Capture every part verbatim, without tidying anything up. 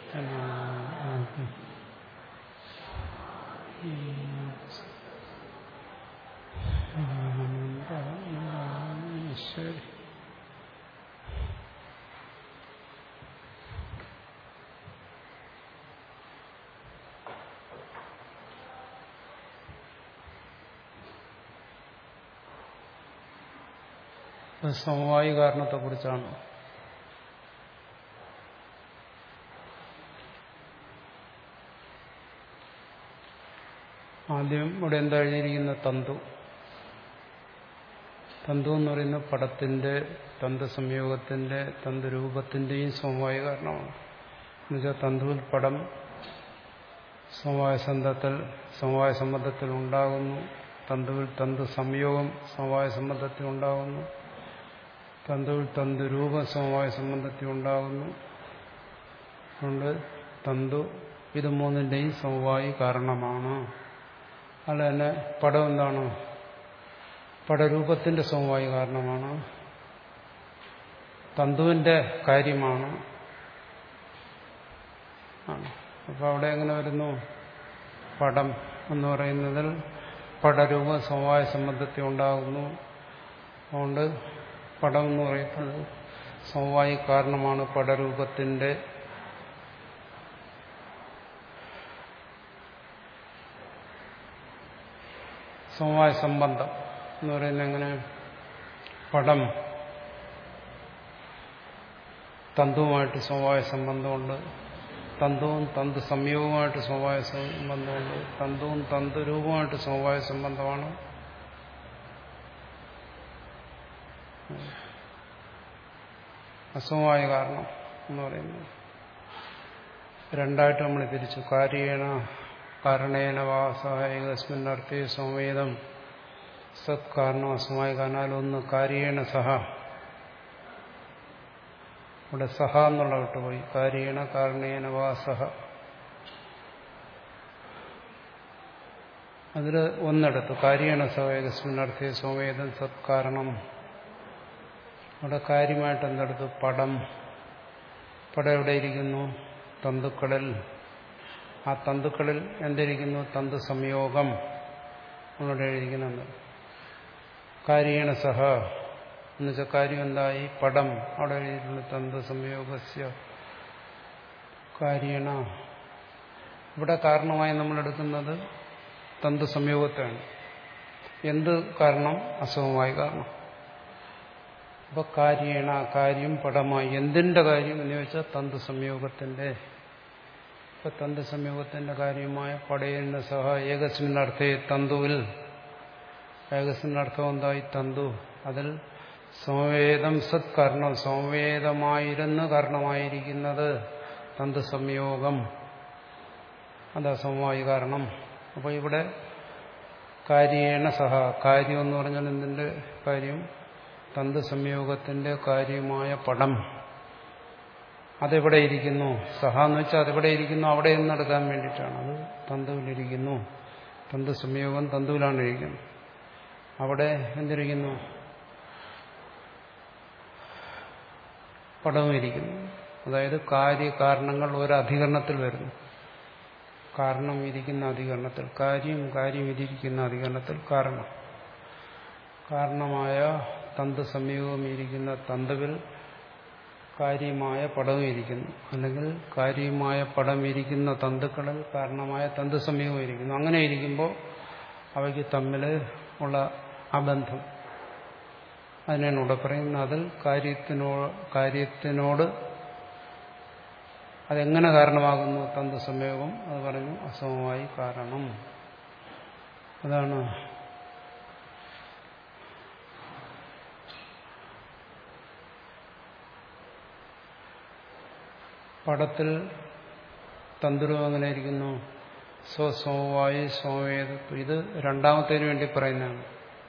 ശരി. സമവായി കാരണത്തെക്കുറിച്ചാണ്. ആദ്യം ഇവിടെ എന്താ എഴുതിയിരിക്കുന്ന തന്തു. തന്തു എന്ന് പറയുന്ന പടത്തിന്റെ തന്തു സംയോഗത്തിന്റെ തന്തുരൂപത്തിന്റെയും സമവായ കാരണമാണ്. എന്നുവെച്ചാൽ തന്തുവിൽ പടം സമവായ സന്ധത്തിൽ സമവായ സംബന്ധത്തിൽ ഉണ്ടാകുന്നു. തന്തുവിൽ തന്തു സംയോഗം സമവായ സംബന്ധത്തിൽ ഉണ്ടാകുന്നു. തന്തുവിൽ തന്തുരൂപം സമവായ സംബന്ധത്തിൽ ഉണ്ടാകുന്നു. അതുകൊണ്ട് തന്തു ഇത് മൂന്നിന്റെയും സമവായി കാരണമാണ്. അല്ല തന്നെ പടം എന്താണ്? പടരൂപത്തിന്റെ സമവായി കാരണമാണ്. തന്തുവിന്റെ കാര്യമാണ്. അപ്പൊ അവിടെ എങ്ങനെ വരുന്നു? പടം എന്ന് പറയുന്നതിൽ പടരൂപ സമവായ സംബന്ധത്തിൽ ഉണ്ടാകുന്നു. അതുകൊണ്ട് പടം എന്ന് പറയുന്നത് സമവായി കാരണമാണ് പടരൂപത്തിന്റെ. സമവായ സംബന്ധം എന്ന് പറയുന്നത് എങ്ങനെ? പടം തന്തുവുമായിട്ട് സമവായ സംബന്ധമുണ്ട്. തന്തുവും തന്തു സംയോഗവുമായിട്ട് സമവായ സംബന്ധമുണ്ട്. തന്തുവും തന്തുരൂപവുമായിട്ട് സമവായ സംബന്ധമാണ്. അസമവായ കാരണം എന്ന് പറയുന്നത് രണ്ടായിട്ട് നമ്മൾ തിരിച്ചു. കാര്യേണ കാരണേന വാസഹേകസ്മിന്നർത്ഥേ സംവേദം സത് കാരണം അസമവായ കാരണം. ഒന്ന് കാര്യേണ സഹ, ഇവിടെ സഹ എന്നുള്ള വിട്ടുപോയി. കാര്യേണ കാരണേന വാസഹ, അതിൽ ഒന്നെടുത്തു. കാര്യേണ സഹ ഏകസ്മിന്നർത്ഥേ സംവേദം സത് കാരണം. അവിടെ കാര്യമായിട്ട് എന്തെടുത്തു? പടം. പടം എവിടെയിരിക്കുന്നു? തന്തുക്കളിൽ. ആ തന്തുക്കളിൽ എന്തിരിക്കുന്നു? തന്തു സംയോഗം അവിടെ എഴുതിക്കുന്നുണ്ട്. കാര്യേണ സഹ എന്നുവെച്ചാൽ കാര്യം എന്തായി? പടം. അവിടെ എഴുതിയിട്ടുണ്ട് തന്തു സംയോഗസ്യ കാര്യേണ. ഇവിടെ കാരണമായി നമ്മൾ എടുക്കുന്നത് തന്തു സംയോഗത്തെയാണ്. എന്ത് കാരണം? അസമവായ കാരണം. അപ്പൊ കാര്യേണ കാര്യം പടമായി. എന്തിന്റെ കാര്യം എന്ന് ചോദിച്ചാൽ തന്തു സംയോഗത്തിന്റെ. ഇപ്പൊ തന്തു സംയോഗത്തിന്റെ കാര്യമായ പടയേന സഹ ഏകസ്മിന്നർത്ഥേ തന്തുവിൽ. ഏകസ്മിന്നർത്ഥം എന്തായി? തന്തു. അതിൽ സമവേദം സത് കാരണം. സമവേദമായിരുന്ന് കാരണമായിരിക്കുന്നത് തന്തു സംയോഗം. അതാ സമവായി കാരണം. അപ്പൊ ഇവിടെ കാര്യേണ സഹ, കാര്യം എന്ന് പറഞ്ഞാൽ എന്തിന്റെ കാര്യം? തന്തു സംയോഗത്തിന്റെ കാര്യമായ പടം. അതെവിടെ ഇരിക്കുന്നു? സഹ എന്ന് വെച്ചാൽ അതെവിടെ ഇരിക്കുന്നു? അവിടെ നിന്നെടുക്കാൻ വേണ്ടിയിട്ടാണ്. അത് തന്തുവിലിരിക്കുന്നു. തന്തു സംയോഗം തന്തുവിലാണ് ഇരിക്കുന്നത്. അവിടെ എന്തിരിക്കുന്നു? പടവും ഇരിക്കുന്നു. അതായത് കാര്യകാരണങ്ങൾ ഒരധികരണത്തിൽ വരുന്നു. കാരണം ഇരിക്കുന്ന അധികരണത്തിൽ കാര്യം, കാര്യം ഇരിക്കുന്ന അധികരണത്തിൽ കാരണം. കാരണമായ തന്തു സംയോഗം ഇരിക്കുന്ന തന്തുവിൽ കാര്യമായ പടവും ഇരിക്കുന്നു. അല്ലെങ്കിൽ കാര്യമായ പടം ഇരിക്കുന്ന തന്തുക്കളിൽ കാരണമായ തന്തു സംയോഗം ഇരിക്കുന്നു. അങ്ങനെ ഇരിക്കുമ്പോൾ അവയ്ക്ക് തമ്മിൽ ഉള്ള ആ ബന്ധം, അതിനാണ് ഇവിടെ പറയുന്നത്. അതിൽ കാര്യത്തിനോട് കാര്യത്തിനോട് അതെങ്ങനെ കാരണമാകുന്നു? തന്തു സംയോഗം. അത് പറഞ്ഞു അസമവായി കാരണം. അതാണ് പടത്തിൽ തന്തുരൂപം എങ്ങനെ ഇരിക്കുന്നു? സ്വസമവായി സമവേദത്വം. ഇത് രണ്ടാമത്തേന് വേണ്ടി പറയുന്നതാണ്.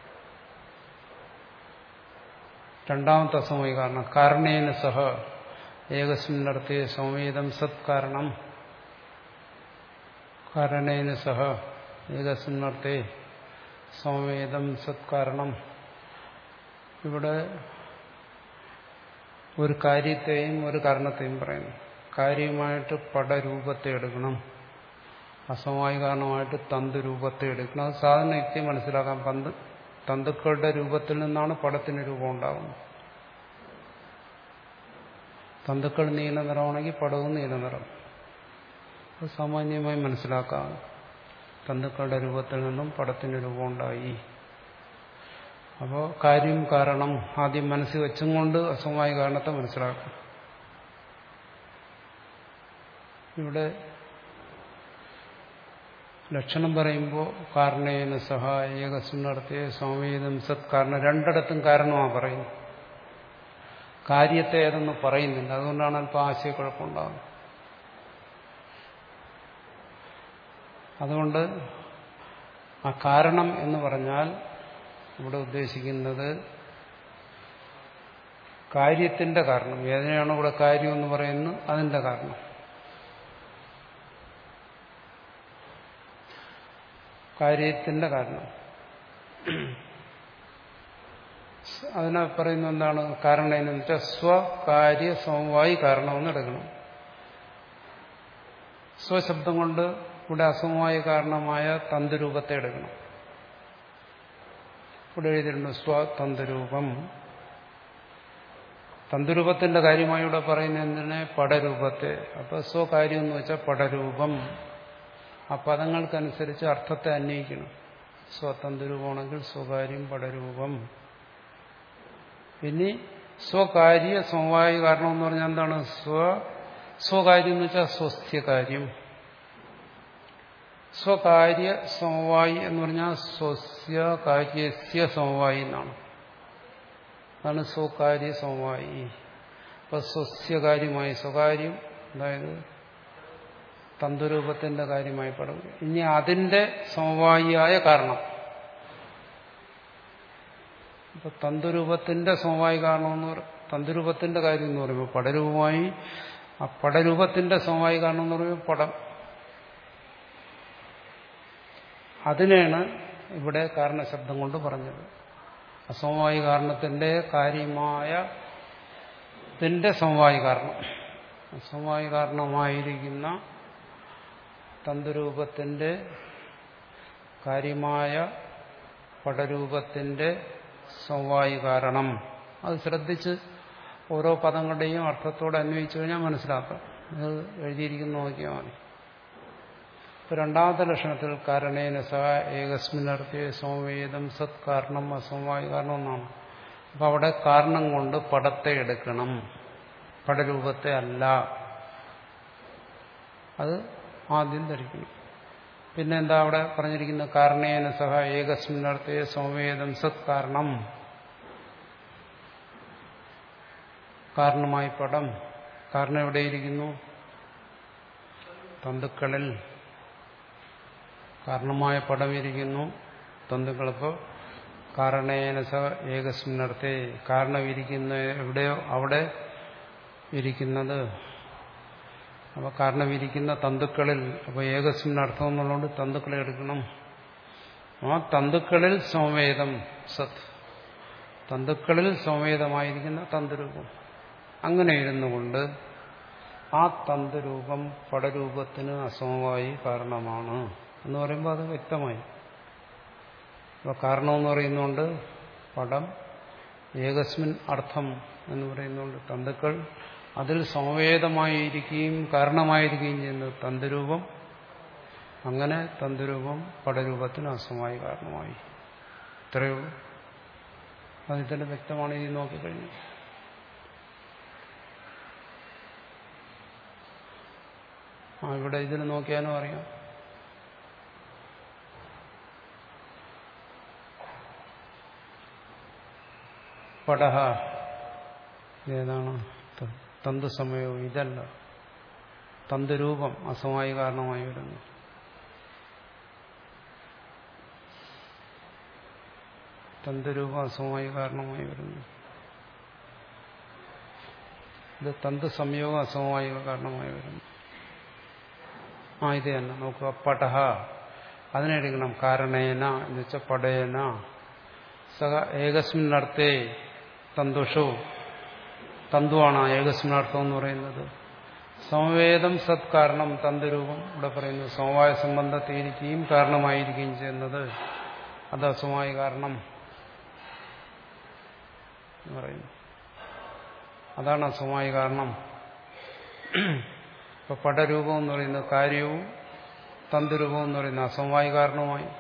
രണ്ടാമത്തെ അസമവായി കാരണം. കാരണേന സഹ ഏകസ്മിന്നർത്ഥേ സംവേദം സത് കാരണം. കാരണേന സഹ ഏകസ്മിന്നർത്ഥേ സംവേദം സത് കാരണം. ഇവിടെ ഒരു കാര്യത്തെയും ഒരു കാരണത്തെയും പറയുന്നു. കാര്യമായിട്ട് പടരൂപത്തെ എടുക്കണം, അസമവായ കാരണമായിട്ട് തന്തുരൂപത്തെ എടുക്കണം. അത് സാധാരണ യുക്തി മനസ്സിലാക്കാം. പന്ത് തന്തുക്കളുടെ രൂപത്തിൽ നിന്നാണ് പടത്തിന് രൂപം ഉണ്ടാകുന്നത്. തന്തുക്കൾ നീല നിറമാണെങ്കിൽ പടവും നീല നിറം. അത് സാമാന്യമായി മനസ്സിലാക്കാം. തന്തുക്കളുടെ രൂപത്തിൽ നിന്നും പടത്തിന് രൂപം ഉണ്ടായി. അപ്പോൾ കാര്യം കാരണം ആദ്യം മനസ്സിൽ വെച്ചും കൊണ്ട് അസമവായ കാരണത്തെ മനസ്സിലാക്കാം. ഇവിടെ ലക്ഷണം പറയുമ്പോൾ കാരണേന സഹ ഏകസ്മിന്നർത്ഥേ സംവേദം സത് കാരണം രണ്ടിടത്തും കാരണമാണ് പറയുന്നത്. കാര്യത്തെ ഏതെന്ന് പറയുന്നില്ല. അതുകൊണ്ടാണ് അല്പം ആശയക്കുഴപ്പമുണ്ടാകുന്നത്. അതുകൊണ്ട് ആ കാരണം എന്ന് പറഞ്ഞാൽ ഇവിടെ ഉദ്ദേശിക്കുന്നത് കാര്യത്തിന്റെ കാരണം. ഏതിനാണോ ഇവിടെ കാര്യം എന്ന് പറയുന്നത് അതിന്റെ കാരണം. കാര്യത്തിന്റെ കാരണം. അതിനെ പറയുന്നത് എന്താണ്? കാരണം എന്ന് വെച്ചാൽ സ്വകാര്യ സമവായി കാരണമെന്ന് എടുക്കണം. സ്വശബ്ദം കൊണ്ട് ഇവിടെ അസമവായ കാരണമായ തന്തുരൂപത്തെ എടുക്കണം. ഇവിടെ എഴുതിയിട്ടുണ്ട് സ്വതന്തുരൂപം. തന്തുരൂപത്തിന്റെ കാര്യമായി ഇവിടെ പറയുന്ന എന്തിനെ? പടരൂപത്തെ. അപ്പൊ സ്വകാര്യം എന്ന് വെച്ചാൽ പടരൂപം. ആ പദങ്ങൾക്കനുസരിച്ച് അർത്ഥത്തെ അന്വയിക്കണം. സ്വതന്തുരൂപമാണെങ്കിൽ സ്വകാര്യം പടരൂപം. ഇനി സ്വകാര്യ സമവായ കാരണം എന്ന് പറഞ്ഞാൽ എന്താണ്? സ്വ സ്വകാര്യം എന്ന് വെച്ചാൽ സ്വസ്യകാര്യം. സ്വകാര്യ സമവായി എന്ന് പറഞ്ഞാൽ സ്വസ്യ കാര്യസ്യ സമവായി എന്നാണ്. അതാണ് സ്വകാര്യ സമവായി. അപ്പൊ സ്വസ്യകാര്യമായി സ്വകാര്യം, അതായത് തന്തുരൂപത്തിന്റെ കാര്യമായി പഠനം. ഇനി അതിന്റെ സമവായിയായ കാരണം. ഇപ്പൊ തന്തുരൂപത്തിന്റെ സമവായി കാരണം എന്ന് പറയും. തന്തുരൂപത്തിന്റെ കാര്യം എന്ന് പറയുമ്പോൾ പടരൂപമായി, ആ പടരൂപത്തിന്റെ സമവായി കാരണം എന്ന് പറയുമ്പോൾ പടം. അതിനെയാണ് ഇവിടെ കാരണശബ്ദം കൊണ്ട് പറഞ്ഞത്. അസമവായി കാരണത്തിന്റെ കാര്യമായ ഇതിന്റെ സമവായി കാരണം. അസമവായി കാരണമായിരിക്കുന്ന തന്തുരൂപത്തിന്റെ കാര്യമായ പടരൂപത്തിന്റെ സമവായി കാരണം. അത് ശ്രദ്ധിച്ച് ഓരോ പദങ്ങളുടെയും അർത്ഥത്തോടെ അന്വയിച്ചു കഴിഞ്ഞാൽ മനസ്സിലാക്കാം. അത് എഴുതിയിരിക്കുന്ന നോക്കിയാൽ മതി. രണ്ടാമത്തെ ലക്ഷണത്തിൽ കാരണേന സഹ ഏകസ്മിന്നർത്ഥേ സംവേദം സത് കാരണം അസമവായ കാരണം എന്നാണ്. അപ്പൊ അവിടെ കാരണം കൊണ്ട് പടത്തെ എടുക്കണം, പടരൂപത്തെ അല്ല. അത് ആദ്യം ധരിക്കണം. പിന്നെ എന്താ അവിടെ പറഞ്ഞിരിക്കുന്നത്? കാരണേന സഹ ഏകസ്മിന്നർത്ഥേ സംവേദം സത് കാരണം. കാരണമായി പടം. കാരണം എവിടെയിരിക്കുന്നു? തന്തുക്കളിൽ. കാരണമായ പടം ഇരിക്കുന്നു തന്തുക്കളിപ്പോൾ. കാരണേന സഹ ഏകസ്മിന്നർത്ഥേ, കാരണം ഇരിക്കുന്ന എവിടെയോ അവിടെ ഇരിക്കുന്നത്. അപ്പൊ കാരണം ഇരിക്കുന്ന തന്തുക്കളിൽ. അപ്പൊ ഏകസ്മിന്നർത്ഥം എന്നുള്ളതുകൊണ്ട് തന്തുക്കളെ എടുക്കണം. ആ തന്തുക്കളിൽ സംവേദം സത്, തന്തുക്കളിൽ സംവേദമായിരിക്കുന്ന തന്തുരൂപം. അങ്ങനെ ഇരുന്നുകൊണ്ട് ആ തന്തുരൂപം പടരൂപത്തിന് അസമവായി കാരണമാണ് എന്ന് പറയുമ്പോൾ അത് വ്യക്തമായി. അപ്പൊ കാരണമെന്ന് പറയുന്നുണ്ട് പടം, ഏകസ്മിൻ അർത്ഥം എന്ന് പറയുന്നുണ്ട് തന്തുക്കൾ, അതിൽ സമവേദമായിരിക്കുകയും കാരണമായിരിക്കുകയും ചെയ്യുന്നത് തന്തുരൂപം. അങ്ങനെ തന്തുരൂപം പടരൂപത്തിന് അസമവായി കാരണമായി. ഇത്രയേ ഉള്ളൂ. അത് ഇതിന്റെ വ്യക്തമാണ്. ഇത് നോക്കിക്കഴിഞ്ഞു. ആ ഇവിടെ ഇതിന് നോക്കിയാലും അറിയാം. പടഹ ഏതാണ്? തന്തുസമയവും. ഇതല്ല, തന്തുരൂപം അസമവായി കാരണമായി വരുന്നു. തന്തുരൂപം അസമവായി കാരണമായി വരുന്നു. ഇത് തന്തുസംയോഗം അസമവായി കാരണമായി വരുന്നു. ആ ഇത് തന്നെ നോക്കുക. പടഹ അതിനെടുക്കണം. കാരണേന എന്ന് വെച്ചാൽ പടേന സഹ ഏകസ്മിന്നർത്ഥേ തന്തുഷു. തന്തുവാണ് ഏകസ്മിന്നർത്ഥം എന്ന് പറയുന്നത്. സമവേദം സത് കാരണം തന്തുരൂപം ഇവിടെ പറയുന്നു. സമവായ സംബന്ധത്തെ ഇരിക്കുകയും കാരണമായിരിക്കുകയും ചെയ്യുന്നത് അത് അസമവായ കാരണം എന്ന് പറയുന്നു. അതാണ് അസമവായ കാരണം. ഇപ്പൊ പടരൂപം എന്ന് പറയുന്ന കാര്യവും തന്തുരൂപം എന്ന് പറയുന്ന അസമവായ കാരണവുമായി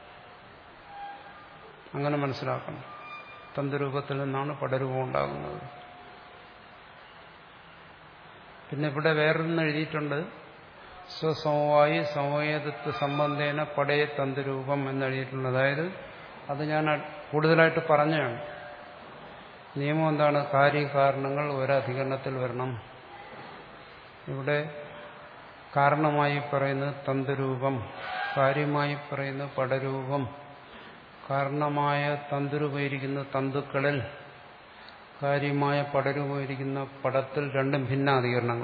അങ്ങനെ മനസ്സിലാക്കണം. തന്തുരൂപത്തിൽ നിന്നാണ് പടരൂപം ഉണ്ടാകുന്നത്. പിന്നെ ഇവിടെ വേറൊന്ന് എഴുതിയിട്ടുണ്ട്. സ്വസമവായി സമവേദത്വ സംബന്ധേന പടയെ തന്തുരൂപം എന്നെഴുതിയിട്ടുണ്ട്. അതായത് അത് ഞാൻ കൂടുതലായിട്ട് പറഞ്ഞാണ്. നിയമം എന്താണ്? കാര്യകാരണങ്ങൾ ഒരധികരണത്തിൽ വരണം. ഇവിടെ കാരണമായി പറയുന്നത് തന്തുരൂപം, കാര്യമായി പറയുന്നത് പടരൂപം. കാരണമായ തന്തുരൂപയിരിക്കുന്ന തന്തുക്കളിൽ, കാര്യമായ പടരൂപയിരിക്കുന്ന പടത്തിൽ രണ്ടും ഭിന്നാധികരണങ്ങൾ.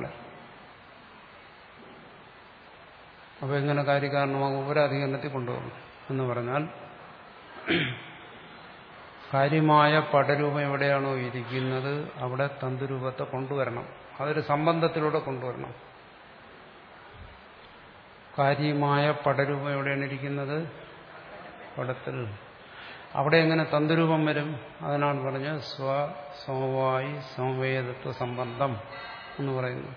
അപ്പോൾ എങ്ങനെ കാര്യകാരണമാകും? ഒരധികരണത്തിൽ കൊണ്ടുപോകും എന്ന് പറഞ്ഞാൽ കാര്യമായ പടരൂപം എവിടെയാണോ ഇരിക്കുന്നത് അവിടെ തന്തുരൂപത്തെ കൊണ്ടുവരണം. അതൊരു സംബന്ധത്തിലൂടെ കൊണ്ടുവരണം. കാര്യമായ പടരൂപം എവിടെയാണ് ഇരിക്കുന്നത്? പടത്തിൽ. അവിടെ എങ്ങനെ തന്തുരൂപം വരും? അതിനാണ് പറഞ്ഞ സ്വ സമവായി സമവേദത്വ സംബന്ധം എന്ന് പറയുന്നു.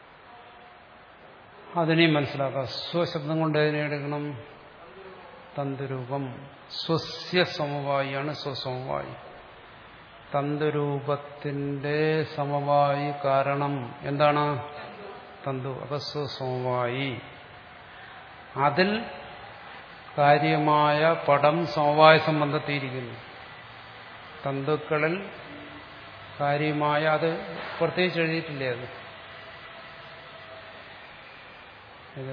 അതിനെയും മനസ്സിലാക്കാം. സ്വശബ്ദം കൊണ്ട് അതിനെ എടുക്കണം. തന്തുരൂപം സ്വസ്യ സമവായിയാണ് സ്വസമവായി. തന്തുരൂപത്തിന്റെ സമവായി കാരണം എന്താണ്? തന്തു. അപ്പൊ സ്വസമവായി. അതിൽ കാര്യമായ പടം സമവായ സംബന്ധത്തിയിരിക്കുന്നു. തന്തുക്കളിൽ കാര്യമായ, അത് പ്രത്യേകിച്ച് എഴുതിയിട്ടില്ലേ? അത് ഇത്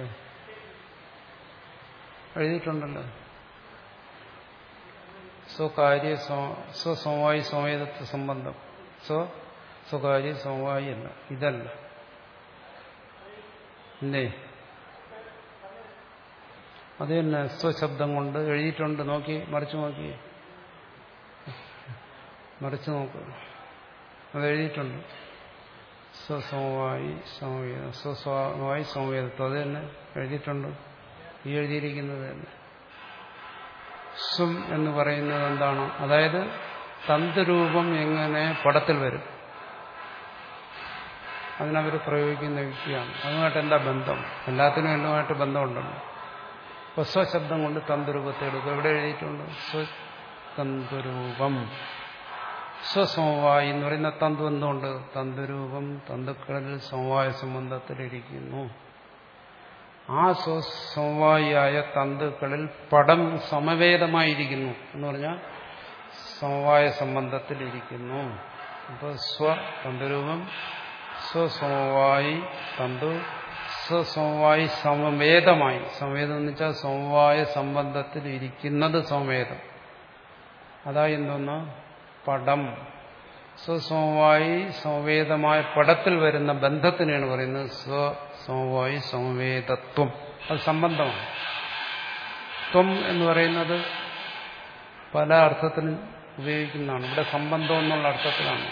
എഴുതിയിട്ടുണ്ടല്ലോ. സ്വകാര്യ സ്വസമവായി സമവേദത്വ സംബന്ധം. സ്വ സ്വകാര്യ സമവായി അല്ല, ഇതല്ല. എന്തേ? അത് തന്നെ സ്വശബ്ദം കൊണ്ട് എഴുതിയിട്ടുണ്ട്. നോക്കി, മറിച്ചു നോക്കി, മറിച്ചു നോക്കുക. അത് എഴുതിയിട്ടുണ്ട്. സ്വസമവായി സമവേദം, സ്വസമവായി സമവേദത്വം, അത് തന്നെ എഴുതിയിട്ടുണ്ട്. ഈ എഴുതിയിരിക്കുന്നത് തന്നെ. സ്വം എന്ന് പറയുന്നത് എന്താണ്? അതായത് തന്തുരൂപം എങ്ങനെ പടത്തിൽ വരും, അതിനവർ പ്രയോഗിക്കുന്ന യുക്തിയാണ്. അതുമായിട്ട് എന്താ ബന്ധം? എല്ലാത്തിനും എന്തുമായിട്ട് ബന്ധമുണ്ടല്ലോ. അപ്പോൾ സ്വശബ്ദം കൊണ്ട് തന്തുരൂപത്തെ എടുക്കും. എവിടെ എഴുതിയിട്ടുണ്ട്? സ്വതന്തുരൂപം. സ്വസമവായി എന്ന് പറയുന്ന തന്തു എന്തുകൊണ്ട്? തന്തുരൂപം തന്തുക്കളിൽ സമവായ സംബന്ധത്തിലിരിക്കുന്നു. ആ സ്വസമവായിയായ തന്തുക്കളിൽ പടം സമവേദമായിരിക്കുന്നു എന്ന് പറഞ്ഞാൽ സമവായ സംബന്ധത്തിലിരിക്കുന്നു. അപ്പോൾ സ്വ തന്തുരൂപം, സ്വസമവായി തന്തു, സ്വസമവായി സമവേദമായി. സമവേദം എന്ന് വെച്ചാൽ സമവായ സംബന്ധത്തിൽ ഇരിക്കുന്നത് സമവേദം. അതായത് എന്തോന്ന്? പടം. സ്വസമവായി സമവേദമായ പടത്തിൽ വരുന്ന ബന്ധത്തിനാണ് പറയുന്നത് സ്വസമവായി സമവേദത്വം. അത് സംബന്ധമാണ്. ത്വം എന്ന് പറയുന്നത് പല അർത്ഥത്തിലും ഉപയോഗിക്കുന്നതാണ്. ഇവിടെ സംബന്ധം എന്നുള്ള അർത്ഥത്തിലാണ്.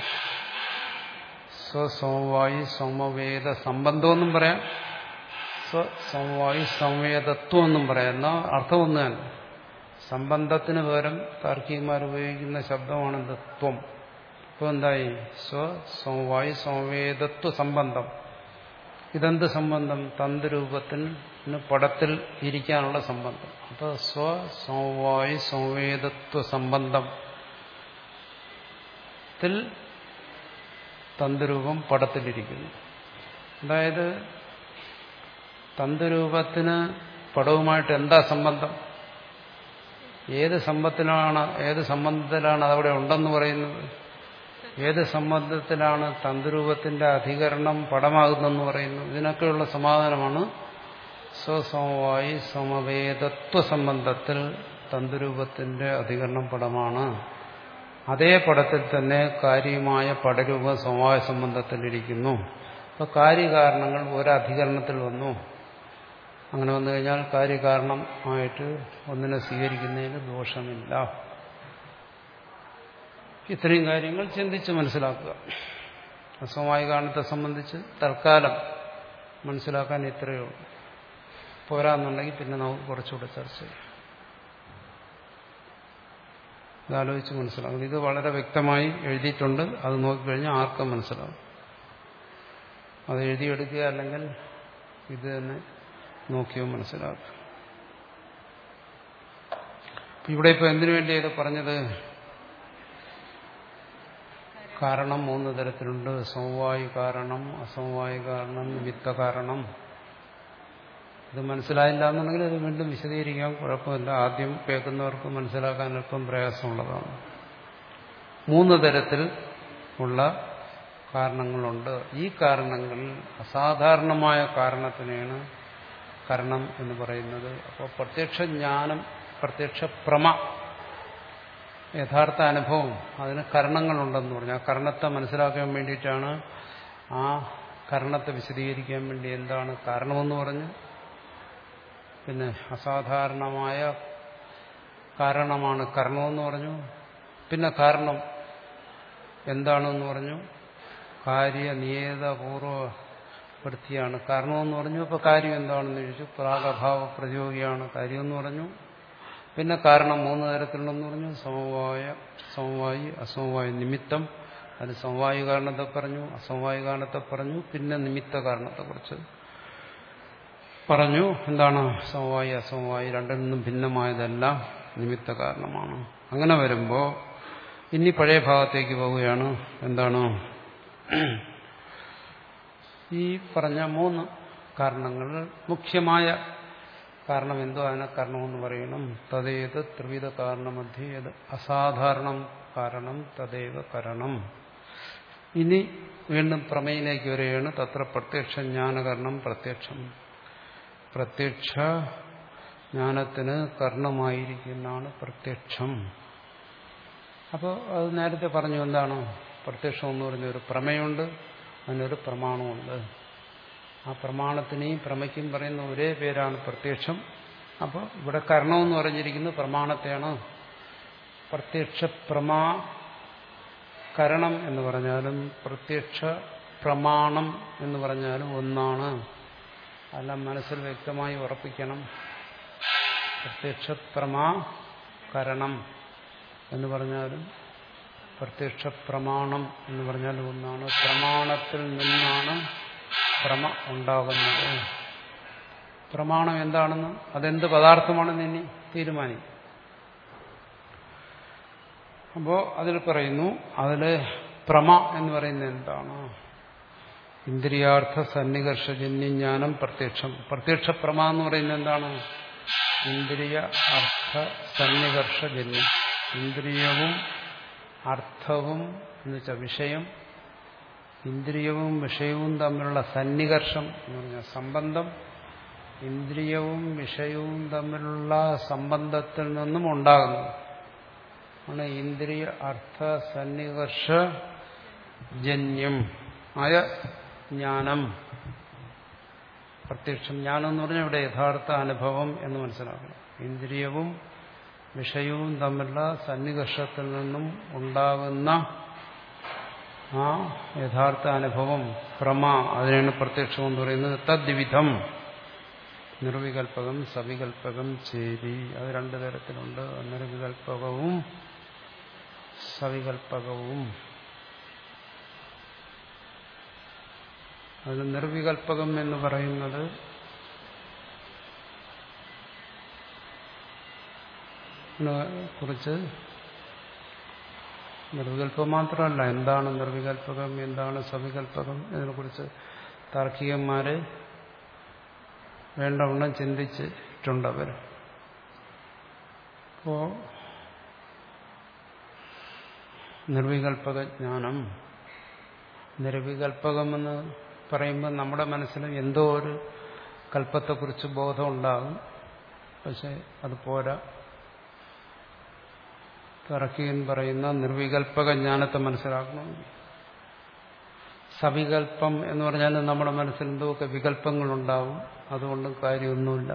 സ്വസമവായി സമവേദ സംബന്ധം എന്നും പറയാം, സ്വസമവായി സമവേദത്വം എന്നും പറയാം. എന്നാൽ അർത്ഥം ഒന്ന് തന്നെ. സംബന്ധത്തിന് പകരം താർക്കികന്മാർ ഉപയോഗിക്കുന്ന ശബ്ദമാണ് ത്വം. ഇപ്പോൾ എന്തായി? സ്വസമവായി സമവേദത്വ സംബന്ധം. ഇതെന്ത് സംബന്ധം? തന്തുരൂപത്തിന് പടത്തിൽ ഇരിക്കാനുള്ള സംബന്ധം. അപ്പോൾ സ്വസമവായി സമവേദത്വ സംബന്ധത്തിൽ തന്തുരൂപം പടത്തിലിരിക്കുന്നു. അതായത് തന്തുരൂപത്തിന് പടവുമായിട്ട് എന്താ സംബന്ധം? ഏത് സംബന്ധത്തിലാണ് ഏത് സംബന്ധത്തിലാണ് അതവിടെ ഉണ്ടെന്ന് പറയുന്നത്? ഏത് സംബന്ധത്തിലാണ് തന്തുരൂപത്തിന്റെ അധികരണം പടമാകുന്നെന്ന് പറയുന്നത്? ഇതിനൊക്കെയുള്ള സമാധാനമാണ് സ്വസമവായി സമവേദത്വ സംബന്ധത്തിൽ തന്തുരൂപത്തിന്റെ അധികരണം പടമാണ്. അതേ പടത്തിൽ തന്നെ കാര്യമായ പടരൂപ സമവായ സംബന്ധത്തിലിരിക്കുന്നു. അപ്പോൾ കാര്യകാരണങ്ങൾ ഒരധികരണത്തിൽ വന്നു. അങ്ങനെ വന്നു കഴിഞ്ഞാൽ കാര്യകാരണം ആയിട്ട് ഒന്നിനെ സ്വീകരിക്കുന്നതിന് ദോഷമില്ല. ഇത്രയും കാര്യങ്ങൾ ചിന്തിച്ച് മനസ്സിലാക്കുക. അസമവായ കാരണത്തെ സംബന്ധിച്ച് തൽക്കാലം മനസ്സിലാക്കാൻ ഇത്രയേ ഉള്ളൂ. പോരാന്നുണ്ടെങ്കിൽ പിന്നെ നമുക്ക് കുറച്ചുകൂടെ ചർച്ച ചെയ്യാം. ഇതാലോചിച്ച് മനസ്സിലാകും. ഇത് വളരെ വ്യക്തമായി എഴുതിയിട്ടുണ്ട്. അത് നോക്കിക്കഴിഞ്ഞാൽ ആർക്കും മനസ്സിലാവും. അത് എഴുതിയെടുക്കുക, അല്ലെങ്കിൽ ഇത് തന്നെ നോക്കിയോ മനസ്സിലാക്കുക. ഇവിടെ ഇപ്പോൾ എന്തിനു വേണ്ടിയത് പറഞ്ഞത്? കാരണം മൂന്ന് തരത്തിലുണ്ട്. സമവായി കാരണം, അസമവായി കാരണം, നിമിത്ത കാരണം. ഇത് മനസ്സിലായില്ല എന്നുണ്ടെങ്കിൽ അത് വീണ്ടും വിശദീകരിക്കാൻ കുഴപ്പമില്ല. ആദ്യം കേൾക്കുന്നവർക്ക് മനസ്സിലാക്കാൻ അല്പം പ്രയാസമുള്ളതാണ്. മൂന്ന് തരത്തിൽ ഉള്ള കാരണങ്ങളുണ്ട്. ഈ കാരണങ്ങളിൽ അസാധാരണമായ കാരണത്തിനെയാണ് കാരണം എന്ന് പറയുന്നത്. അപ്പോൾ പ്രത്യക്ഷ ജ്ഞാനം, പ്രത്യക്ഷ പ്രമ, യഥാർത്ഥ അനുഭവം, അതിന് കരണങ്ങളുണ്ടെന്ന് പറഞ്ഞു. ആ കരണത്തെ മനസ്സിലാക്കാൻ വേണ്ടിയിട്ടാണ്, ആ കരണത്തെ വിശദീകരിക്കാൻ വേണ്ടി എന്താണ് കാരണമെന്ന് പറഞ്ഞു. പിന്നെ അസാധാരണമായ കാരണമാണ് കരണമെന്ന് പറഞ്ഞു. പിന്നെ കാരണം എന്താണെന്ന് പറഞ്ഞു. കാര്യനിയതപൂർവവൃത്തിയാണ് കാരണമെന്ന് പറഞ്ഞു. അപ്പോൾ കാര്യം എന്താണെന്ന് ചോദിച്ചു. പ്രാഗഭാവ പ്രതിയോഗിയാണ് കാര്യമെന്ന് പറഞ്ഞു. പിന്നെ കാരണം മൂന്ന് തരത്തിലുണ്ടെന്ന് പറഞ്ഞു. സമവായ, സമവായി, അസമവായി, നിമിത്തം. അതിന് സമവായു കാരണത്തെ പറഞ്ഞു, അസമവായു കാരണത്തെ പറഞ്ഞു, പിന്നെ നിമിത്ത കാരണത്തെക്കുറിച്ച് പറഞ്ഞു. എന്താണ് സമവായി, അസമവായി രണ്ടിൽ നിന്നും ഭിന്നമായതെല്ലാം നിമിത്ത കാരണമാണ്. അങ്ങനെ വരുമ്പോൾ ഇനി പഴയ ഭാഗത്തേക്ക് പോവുകയാണ്. എന്താണ് ഈ പറഞ്ഞ മൂന്ന് കാരണങ്ങൾ? മുഖ്യമായ കാരണം എന്തോ അതിനെ കാരണമെന്ന് പറയണം. തദേത് ത്രിവിധ കാരണമധ്യേ യത് അസാധാരണം കാരണം തദേവ കരണം. ഇനി വീണ്ടും പ്രമേയിലേക്ക് വരികയാണ്. തത്ര പ്രത്യക്ഷ ജ്ഞാനകരണം പ്രത്യക്ഷം. പ്രത്യക്ഷ ജ്ഞാനത്തിന് കർണമായിരിക്കുന്നതാണ് പ്രത്യക്ഷം. അപ്പോൾ അത് നേരത്തെ പറഞ്ഞു. എന്താണ് പ്രത്യക്ഷം എന്ന് പറഞ്ഞൊരു പ്രമേയമുണ്ട്, അതിനൊരു പ്രമാണമുണ്ട്. ആ പ്രമാണത്തിനെയും പ്രമയ്ക്കും പറയുന്ന ഒരേ പേരാണ് പ്രത്യക്ഷം. അപ്പോൾ ഇവിടെ കരണമെന്ന് പറഞ്ഞിരിക്കുന്നത് പ്രമാണത്തെയാണ്. പ്രത്യക്ഷ പ്രമാ കരണം എന്ന് പറഞ്ഞാലും പ്രത്യക്ഷ പ്രമാണം എന്ന് പറഞ്ഞാലും ഒന്നാണ്. അതെല്ലാം മനസ്സിൽ വ്യക്തമായി ഉറപ്പിക്കണം. പ്രത്യക്ഷ പ്രമാ കരണം എന്ന് പറഞ്ഞാലും പ്രത്യക്ഷ പ്രമാണം എന്ന് പറഞ്ഞാലും ഒന്നാണ്. പ്രമാണത്തിൽ നിന്നാണ് പ്രമ ഉണ്ടാകുന്നത്. പ്രമാണം എന്താണെന്ന്, അതെന്ത് പദാർത്ഥമാണെന്ന് ഇനി തീരുമാനിക്കും. അപ്പോ അതിൽ പറയുന്നു, അതില് പ്രമ എന്ന് പറയുന്നത് എന്താണ്? ഇന്ദ്രിയാർത്ഥ സന്നികർഷജന്യജ്ഞാനം പ്രത്യക്ഷം. പ്രത്യക്ഷ പ്രമ എന്ന് പറയുന്നത് എന്താണ്? ഇന്ദ്രിയ അർത്ഥ സന്നികർഷജന്യം. ഇന്ദ്രിയവും അർത്ഥവും എന്ന് വെച്ചാൽ വിഷയം, ഇന്ദ്രിയവും വിഷയവും തമ്മിലുള്ള സന്നികർഷം എന്ന് പറഞ്ഞാൽ സംബന്ധം, ഇന്ദ്രിയവും വിഷയവും തമ്മിലുള്ള സംബന്ധത്തിൽ നിന്നും ഉണ്ടാകുന്നു ആണ് ഇന്ദ്രിയ അർത്ഥ സന്നികർഷ ജന്യം ആയ ജ്ഞാനം. പ്രത്യക്ഷം ജ്ഞാനം എന്ന് പറഞ്ഞാൽ ഇവിടെ യഥാർത്ഥ അനുഭവം എന്ന് മനസ്സിലാക്കണം. ഇന്ദ്രിയവും വിഷയവും തമ്മിലുള്ള സന്നികർഷത്തിൽ നിന്നും ഉണ്ടാകുന്ന ആ യഥാർത്ഥ അനുഭവം പ്രമ, അതിനാണ് പ്രത്യക്ഷം എന്ന് പറയുന്നത്. തദ്വിധം നിർവികൽപകം സവികൽപകം ചേരി. അത് രണ്ടു തരത്തിലുണ്ട്. നിർവികൽപകവും സവികൽപകവും. അതിൽ നിർവികൽപകം എന്ന് പറയുന്നത് കുറിച്ച് നിർവികൽപ്പം മാത്രമല്ല, എന്താണ് നിർവികൽപകം, എന്താണ് സവികൽപകം, ഇതിനെക്കുറിച്ച് താർക്കികന്മാര് വേണ്ടവണ്ണം ചിന്തിച്ചിട്ടുണ്ടവർ. അപ്പോ നിർവികൽപക ജ്ഞാനം, നിർവികൽപകമെന്ന് പറയുമ്പോൾ നമ്മുടെ മനസ്സിൽ എന്തോ ഒരു കൽപ്പത്തെക്കുറിച്ച് ബോധം ഉണ്ടാകും. പക്ഷെ അത് പോരാ. തർക്കീയൻ പറയുന്ന നിർവികൽപക ജ്ഞാനത്തെ മനസ്സിലാക്കണം. സവികൽപ്പം എന്ന് പറഞ്ഞാൽ നമ്മുടെ മനസ്സിൽ എന്തൊക്കെ വികല്പങ്ങളുണ്ടാവും, അതുകൊണ്ട് കാര്യമൊന്നുമില്ല.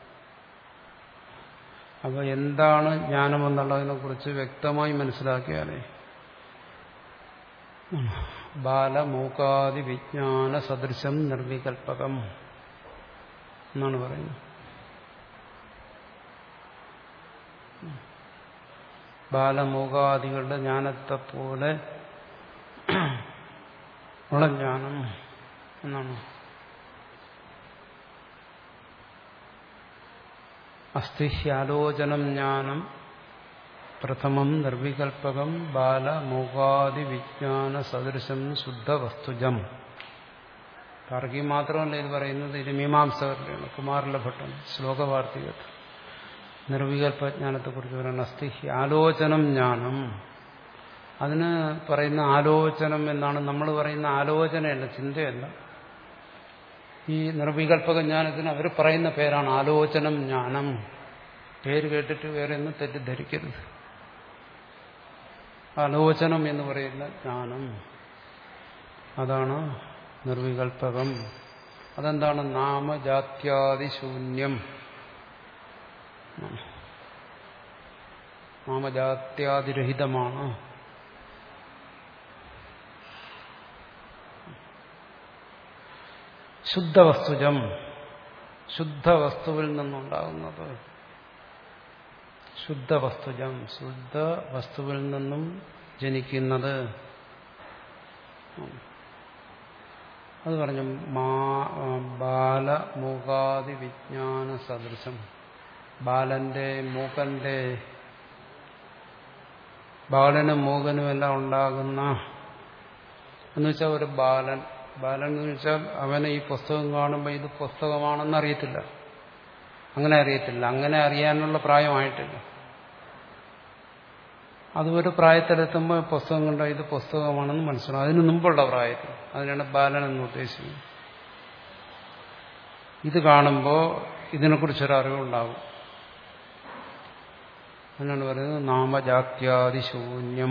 അപ്പോൾ എന്താണ് ജ്ഞാനമെന്നുള്ളതിനെ കുറിച്ച് വ്യക്തമായി മനസ്സിലാക്കിയാലേ ബാലമൂകാദി വിജ്ഞാന സദൃശം നിർവികൽപകം എന്നാണ് പറയുന്നത്. ബാലമൂകാദികളുടെ ജ്ഞാനത്തെ പോലെ ഉള്ള ജ്ഞാനം എന്നാണ്. അസ്ഥിഹ്യാലോചനം ജ്ഞാനം പ്രഥമം നിർവികൽപകം ബാലമൂകാദി വിജ്ഞാന സദൃശം ശുദ്ധവസ്തുജം. താർക്കി മാത്രമല്ല ഇത് പറയുന്നത്, ഇത് മീമാംസകരുടെയാണ്. കുമാരല ഭട്ടൻ ശ്ലോകവാർത്തികത്തിൽ നിർവികൽപ്പജ്ഞാനത്തെക്കുറിച്ച് പറയുന്നത് അസ്ഥിഹ്യ ആലോചനം ജ്ഞാനം. അതിന് പറയുന്ന ആലോചനം എന്നാണ്. നമ്മൾ പറയുന്ന ആലോചനയല്ല, ചിന്തയല്ല. ഈ നിർവികൽപ്പക ജ്ഞാനത്തിന് അവർ പറയുന്ന പേരാണ് ആലോചനം ജ്ഞാനം. പേര് കേട്ടിട്ട് വേറെ ഒന്നും തെറ്റിദ്ധരിക്കരുത്. ആലോചനം എന്ന് പറയുന്ന ജ്ഞാനം അതാണ് നിർവികൽപ്പകം. അതെന്താണ്? നാമജാത്യാദിശൂന്യം. നാമജാത്യാദിരഹിതമാണ്. ശുദ്ധവസ്തുജം, ശുദ്ധവസ്തുവിൽ നിന്നുണ്ടാകുന്നത്. ശുദ്ധവസ്തുജം, ശുദ്ധ വസ്തുവിൽ നിന്നും ജനിക്കുന്നത്. അത് പറഞ്ഞു. ബാലമൂകാദി വിജ്ഞാന സദൃശം. ബാലന്റെ മൂകന്റെ ബാലനും മൂകനും എല്ലാം ഉണ്ടാകുന്ന എന്ന് വെച്ചാൽ ഒരു ബാലൻ ബാലൻ എന്ന് വെച്ചാൽ അവന് ഈ പുസ്തകം കാണുമ്പോൾ ഇത് പുസ്തകമാണെന്ന് അറിയത്തില്ല. അങ്ങനെ അറിയത്തില്ല. അങ്ങനെ അറിയാനുള്ള പ്രായമായിട്ടില്ല. അതുപോലെ പ്രായത്തിലെത്തുമ്പോൾ പുസ്തകം കണ്ടാൽ ഇത് പുസ്തകമാണെന്ന് മനസ്സിലാവും. അതിന് മുമ്പുള്ള പ്രായത്തിൽ. അതിനാണ് ബാലൻ എന്ന് ഉദ്ദേശിക്കുന്നത്. ഇത് കാണുമ്പോൾ ഇതിനെക്കുറിച്ചൊരറിവുണ്ടാകും. അതിനാണ് പറയുന്നത് നാമജാത്യാദിശൂന്യം.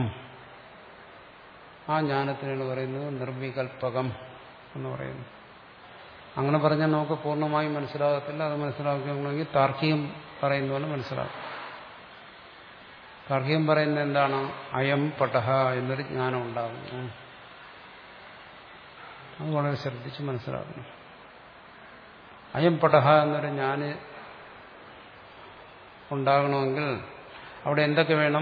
ആ ജ്ഞാനത്തിനാണ് പറയുന്നത് നിർവികൽപ്പകം എന്ന് പറയുന്നത്. അങ്ങനെ പറഞ്ഞാൽ നമുക്ക് പൂർണ്ണമായും മനസ്സിലാകത്തില്ല. അത് മനസ്സിലാക്കണമെങ്കിൽ താർക്കികം പറയുന്ന പോലെ മനസ്സിലാക്കും. താർക്കികം പറയുന്നത് എന്താണ്? അയം പടഹ എന്നൊരു ജ്ഞാനം ഉണ്ടാകുന്നു. അത് വളരെ ശ്രദ്ധിച്ച് മനസ്സിലാക്കണം. അയം പടഹ എന്നൊരു ജ്ഞാന് ഉണ്ടാകണമെങ്കിൽ അവിടെ എന്തൊക്കെ വേണം?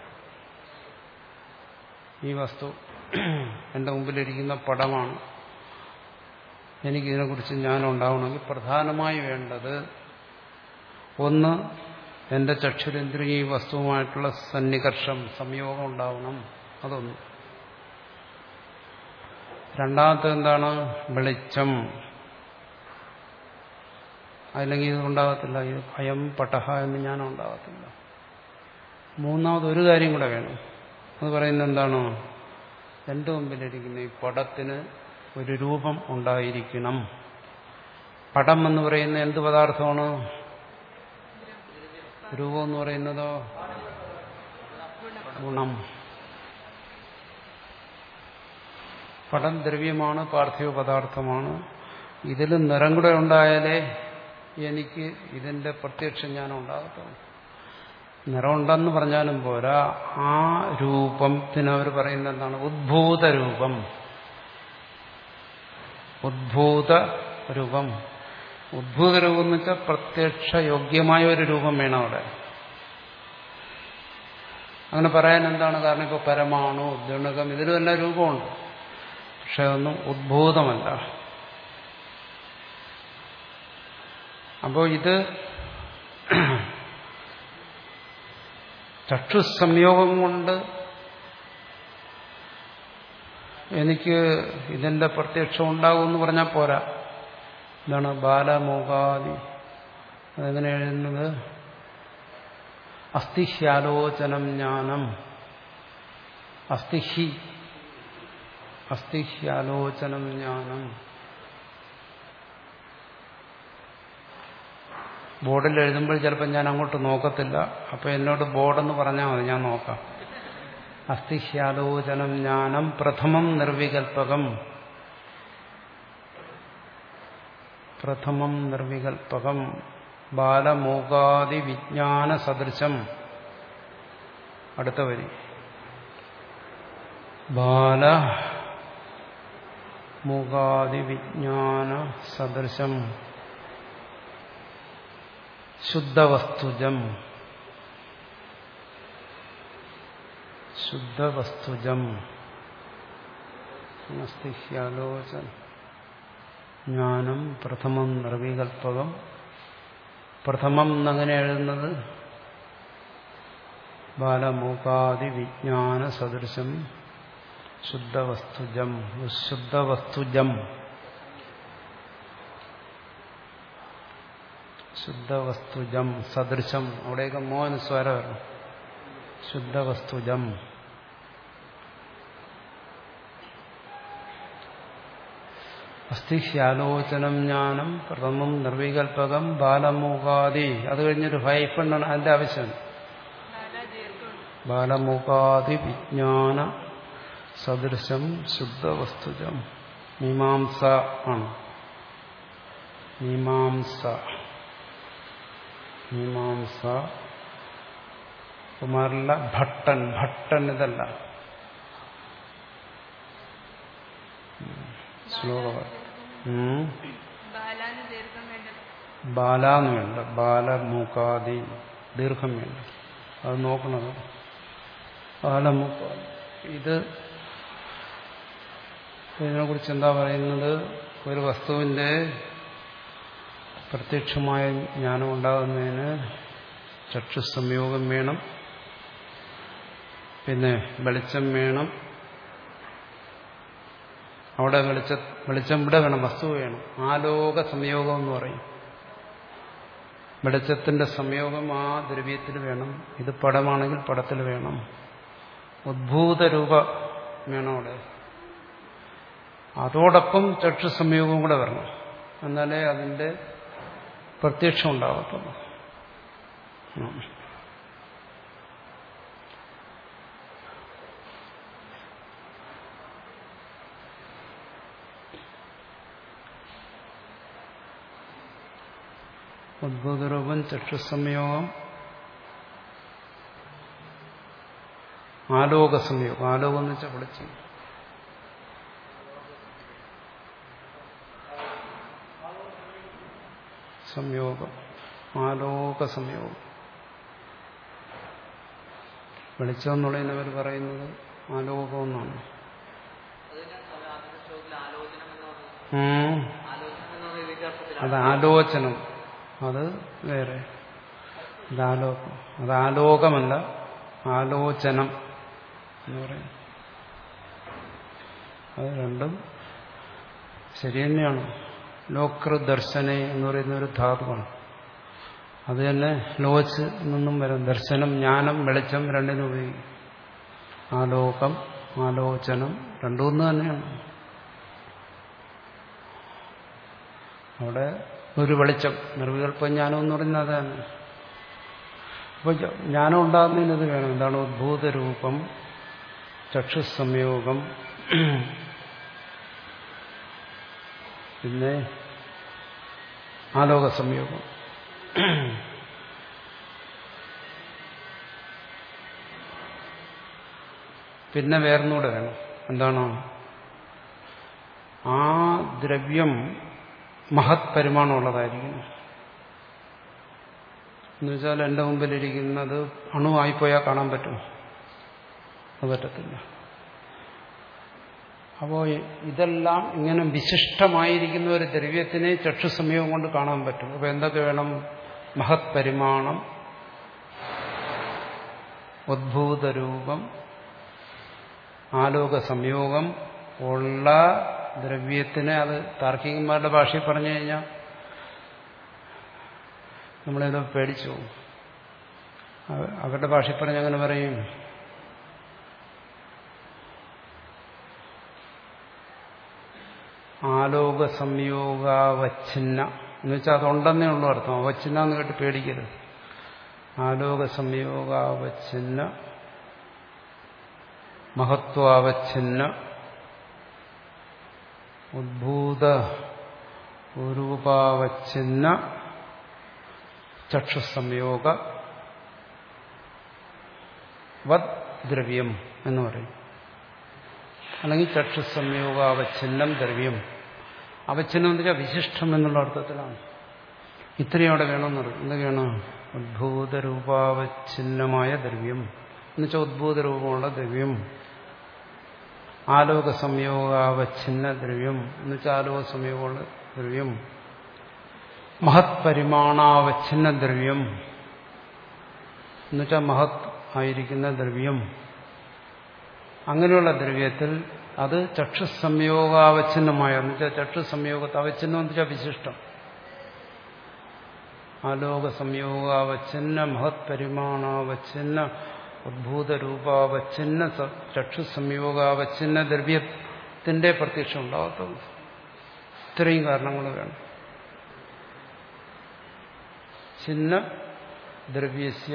ഈ വസ്തു എൻ്റെ മുമ്പിലിരിക്കുന്ന പടമാണ്. എനിക്കിതിനെക്കുറിച്ച് ജ്ഞാനം ഉണ്ടാവണമെങ്കിൽ പ്രധാനമായി വേണ്ടത് ഒന്ന്, എൻ്റെ ചക്ഷുരേന്ദ്രിയ ഈ വസ്തുവുമായിട്ടുള്ള സന്നികർഷം, സംയോഗം ഉണ്ടാവണം. അതൊന്ന്. രണ്ടാമത്തെ എന്താണ്? വെളിച്ചം. അല്ലെങ്കിൽ ഇത് ഉണ്ടാകത്തില്ല. ഇത് അയം പടഹ എന്ന് ജ്ഞാനം ഉണ്ടാകത്തില്ല. മൂന്നാമത് ഒരു കാര്യം കൂടെ വേണം. അത് പറയുന്നത് എന്താണ്? എൻ്റെ മുമ്പിലിരിക്കുന്ന ഈ പടത്തിന് ഒരു രൂപം ഉണ്ടായിരിക്കണം. പടം എന്ന് പറയുന്ന എന്ത് പദാർത്ഥമാണ്? രൂപം എന്ന് പറയുന്നതോ ഗുണം. പടം ദ്രവ്യമാണ്, പാർത്ഥിവ പദാർത്ഥമാണ്. ഇതിൽ നിറം കൂടെ ഉണ്ടായാലേ എനിക്ക് ഇതിന്റെ പ്രത്യക്ഷ ജ്ഞാനം ഉണ്ടാകത്തുള്ളൂ. നിറമുണ്ടെന്ന് പറഞ്ഞാലും പോരാ. ആ രൂപത്തിന് അവർ പറയുന്നത് എന്താണ്? ഉദ്ഭൂത രൂപം. ഉദ്ഭൂത രൂപം ഉദ്ഭൂത രൂപം എന്ന് വെച്ചാൽ പ്രത്യക്ഷ യോഗ്യമായ ഒരു രൂപം വേണം അവിടെ. അങ്ങനെ പറയാൻ എന്താണ് കാരണം? ഇപ്പോൾ പരമാണു, ദണകം, ഇതിലും എല്ലാ രൂപമുണ്ട്. പക്ഷെ അതൊന്നും ഉദ്ഭൂതമല്ല. അപ്പോൾ ഇത് ചക്ഷുസംയോഗം കൊണ്ട് എനിക്ക് ഇതിന്റെ പ്രത്യക്ഷം ഉണ്ടാകുമെന്ന് പറഞ്ഞാൽ പോരാ. എന്താണ്? ബാലമൂകാദി. അതെങ്ങനെ എഴുതുന്നത്? അസ്ഥിഹ്യാലോചനം ജ്ഞാനം. അസ്ഥിഹി അസ്ഥിഹ്യാലോചനം ജ്ഞാനം. ബോർഡിൽ എഴുതുമ്പോൾ ചിലപ്പോൾ ഞാൻ അങ്ങോട്ട് നോക്കത്തില്ല. അപ്പോൾ എന്നോട് ബോർഡെന്ന് പറഞ്ഞാൽ മതി, ഞാൻ നോക്കാം. അസ്ഥിഹ്യാലോചനം ജ്ഞാനം പ്രഥമം നിർവികൽപ്പകം. പ്രഥമം നിർവികൽപ്പകം ബാലമൂകാദി വിജ്ഞാന സദൃശം. അടുത്ത വരി. ബാല മൂകാദി വിജ്ഞാന സദൃശം ശുദ്ധവസ്തുജം ശുദ്ധവസ്തുജം ആലോചന ജ്ഞാനം പ്രഥമം നിർവികൽപകം. പ്രഥമം എന്നങ്ങനെ എഴുതുന്നത് ബാലമൂകാദി വിജ്ഞാന സദൃശം ശുദ്ധവസ്തുജം. ശുദ്ധവസ്തുജം ശുദ്ധവസ്തുജം സദൃശം. അവിടെയൊക്കെ മോഹന സ്വരം. ശുദ്ധവസ്തുജം. അസ്ഥിഹ്യാലോചനം ജ്ഞാനം പ്രഥമം നിർവികൽപകം ബാലമൂകാദി. അത് കഴിഞ്ഞൊരു ഹൈഫണ്ണാണ് അതിന്റെ ആവശ്യം. ബാലമൂകാദി വിജ്ഞാന സദൃശം ശുദ്ധവസ്തുജം. മീമാംസ ആണ്. മീമാംസ മീമാംസ കുമാരല്ല ഭട്ടൻ. ഭട്ടൻ ഇതല്ല ശ്ലോകം. ബാലാന്ന് വേണ്ട. ബാലമൂക്കാദി ദീർഘം വേണ്ട. അത് നോക്കണത്. ബാലമൂക്കാദി ഇത് ഇതിനെ കുറിച്ച് എന്താ പറയുന്നത്? ഒരു വസ്തുവിന്റെ പ്രത്യക്ഷമായ ജ്ഞാനം ഉണ്ടാകുന്നതിന് ചക്ഷുസംയോഗം വേണം, പിന്നെ വെളിച്ചം വേണം. അവിടെ വെളിച്ച വെളിച്ചം ഇവിടെ വേണം, വസ്തു വേണം. ആലോക സംയോഗം എന്ന് പറയും. വെളിച്ചത്തിന്റെ സംയോഗം ആ ദ്രവ്യത്തിൽ വേണം. ഇത് പടമാണെങ്കിൽ പടത്തിൽ വേണം. ഉദ്ഭൂതരൂപ വേണം അവിടെ. അതോടൊപ്പം ചക്ഷുസംയോഗം കൂടെ വരണം. എന്നാലേ അതിന്റെ പ്രത്യക്ഷം ഉണ്ടാകത്തുള്ളൂ. ഉദ്ഭൂതരൂപം ചക്ഷുസംയോഗം ആലോക സംയോഗം. ആലോകം എന്ന് വെച്ചാൽ വെളിച്ചം. സംയോഗം ആലോക സംയോഗം. വെളിച്ചം എന്നുള്ളതിനവർ പറയുന്നത് ആലോകം എന്നാണ്. അത് ആലോചനം, അത് വേറെ. ഇതാലോകം, അത് ആലോകമല്ല, ആലോചനം എന്ന് പറയും. അത് രണ്ടും ശരി തന്നെയാണ്. ലോകൃദർശനെ എന്ന് പറയുന്ന ഒരു ധാതുവാണ്. അത് തന്നെ ലോച്ച് നിന്നും വരും. ദർശനം, ജ്ഞാനം, വെളിച്ചം രണ്ടിനും ഉപയോഗിക്കും. ആലോകം, ആലോചനം രണ്ടും ഒന്ന് തന്നെയാണ്. അവിടെ ഒരു വെളിച്ചം, നിർവികൽപ്പജ്ഞാനം എന്ന് പറയുന്നത് അത് തന്നെ. അപ്പോൾ ജ്ഞാനം ഉണ്ടാകുന്നതിന് ഇത് വേണം. എന്താണ്? ഉദ്ഭൂതരൂപം, ചക്ഷുസംയോഗം, പിന്നെ ആലോക സംയോഗം. പിന്നെ വേറൊന്നുകൂടെ വേണം. എന്താണ്? ആ ദ്രവ്യം മഹത് പരിമാണമുള്ളതായിരിക്കണം. എന്നുവെച്ചാൽ എൻ്റെ മുമ്പിലിരിക്കുന്നത് അണുവായിപ്പോയാൽ കാണാൻ പറ്റും? അത് പറ്റത്തില്ല. അപ്പോൾ ഇതെല്ലാം ഇങ്ങനെ വിശിഷ്ടമായിരിക്കുന്ന ഒരു ദ്രവ്യത്തിനെ ചക്ഷുസംയോഗം കൊണ്ട് കാണാൻ പറ്റും. അപ്പോൾ എന്തൊക്കെ വേണം? മഹത് പരിമാണം, ഉദ്ഭൂതരൂപം, ആലോക സംയോഗം ഉള്ള ദ്രവ്യത്തിനെ, അത് താർക്കികന്മാരുടെ ഭാഷയിൽ പറഞ്ഞു കഴിഞ്ഞാൽ നമ്മളേതോ പേടിച്ചു പോകും. അവരുടെ ഭാഷയിൽ പറഞ്ഞ് അങ്ങനെ പറയും, ആലോക സംയോഗാവച്ഛിന്ന എന്ന് വെച്ചാൽ അതുണ്ടെന്നേ ഉള്ളൂ അർത്ഥം. അവച്ഛിന്ന എന്ന് കേട്ട് പേടിക്കരുത്. ആലോക സംയോഗാവച്ഛിന്ന, മഹത്വാവച്ഛിന്ന, ഉദ്ഭൂത രൂപാവച്ഛിന്ന ചക്ഷുസംയോഗ വത് ദ്രവ്യം എന്ന് പറയും. അല്ലെങ്കിൽ ചക്ഷുസംയോഗാവച്ഛിന്നം ദ്രവ്യം. അവച്ഛിന്നം എന്ന് വെച്ചാൽ വിശിഷ്ടം എന്നുള്ള അർത്ഥത്തിലാണ്. ഇത്രയും അവിടെ വേണമെന്ന് പറയും. എന്തൊക്കെയാണ്? ഉദ്ഭൂതരൂപാവച്ഛിന്നമായ ദ്രവ്യം എന്നുവെച്ചാൽ ഉദ്ഭൂതരൂപമുള്ള ദ്രവ്യം. ആലോക സംയോഗാവച്ഛിന്ന ദ്രവ്യം എന്നുവെച്ചാൽ ആലോക സംയോഗമുള്ള ദ്രവ്യം. മഹത് പരിമാണാവച്ഛിന്ന ദ്രവ്യം എന്നുവെച്ചാൽ മഹത് ആയിരിക്കുന്ന ദ്രവ്യം. അങ്ങനെയുള്ള ദ്രവ്യത്തിൽ അത് ചക്ഷുസ് സംയോഗാവച്ഛിന്നമായ എന്നുവെച്ചാൽ ചക്ഷുസ് സംയോഗത്തെ അവച്ഛിന്നം എന്ന് വെച്ചാൽ വിശിഷ്ടം. ആലോക സംയോഗാവച്ഛിന്ന മഹത് പരിമാണാവച്ഛിന്ന ഉദ്ഭൂതരൂപാവച്ഛിന്ന ചക്ഷുസ് സംയോഗാവച്ഛിന്ന ദ്രവ്യത്തിന്റെ പ്രത്യക്ഷം ഉണ്ടാകത്തുള്ളൂ. ഇത്രയും കാരണങ്ങൾ വേണം. ചിന്ന ദ്രവ്യസ്യ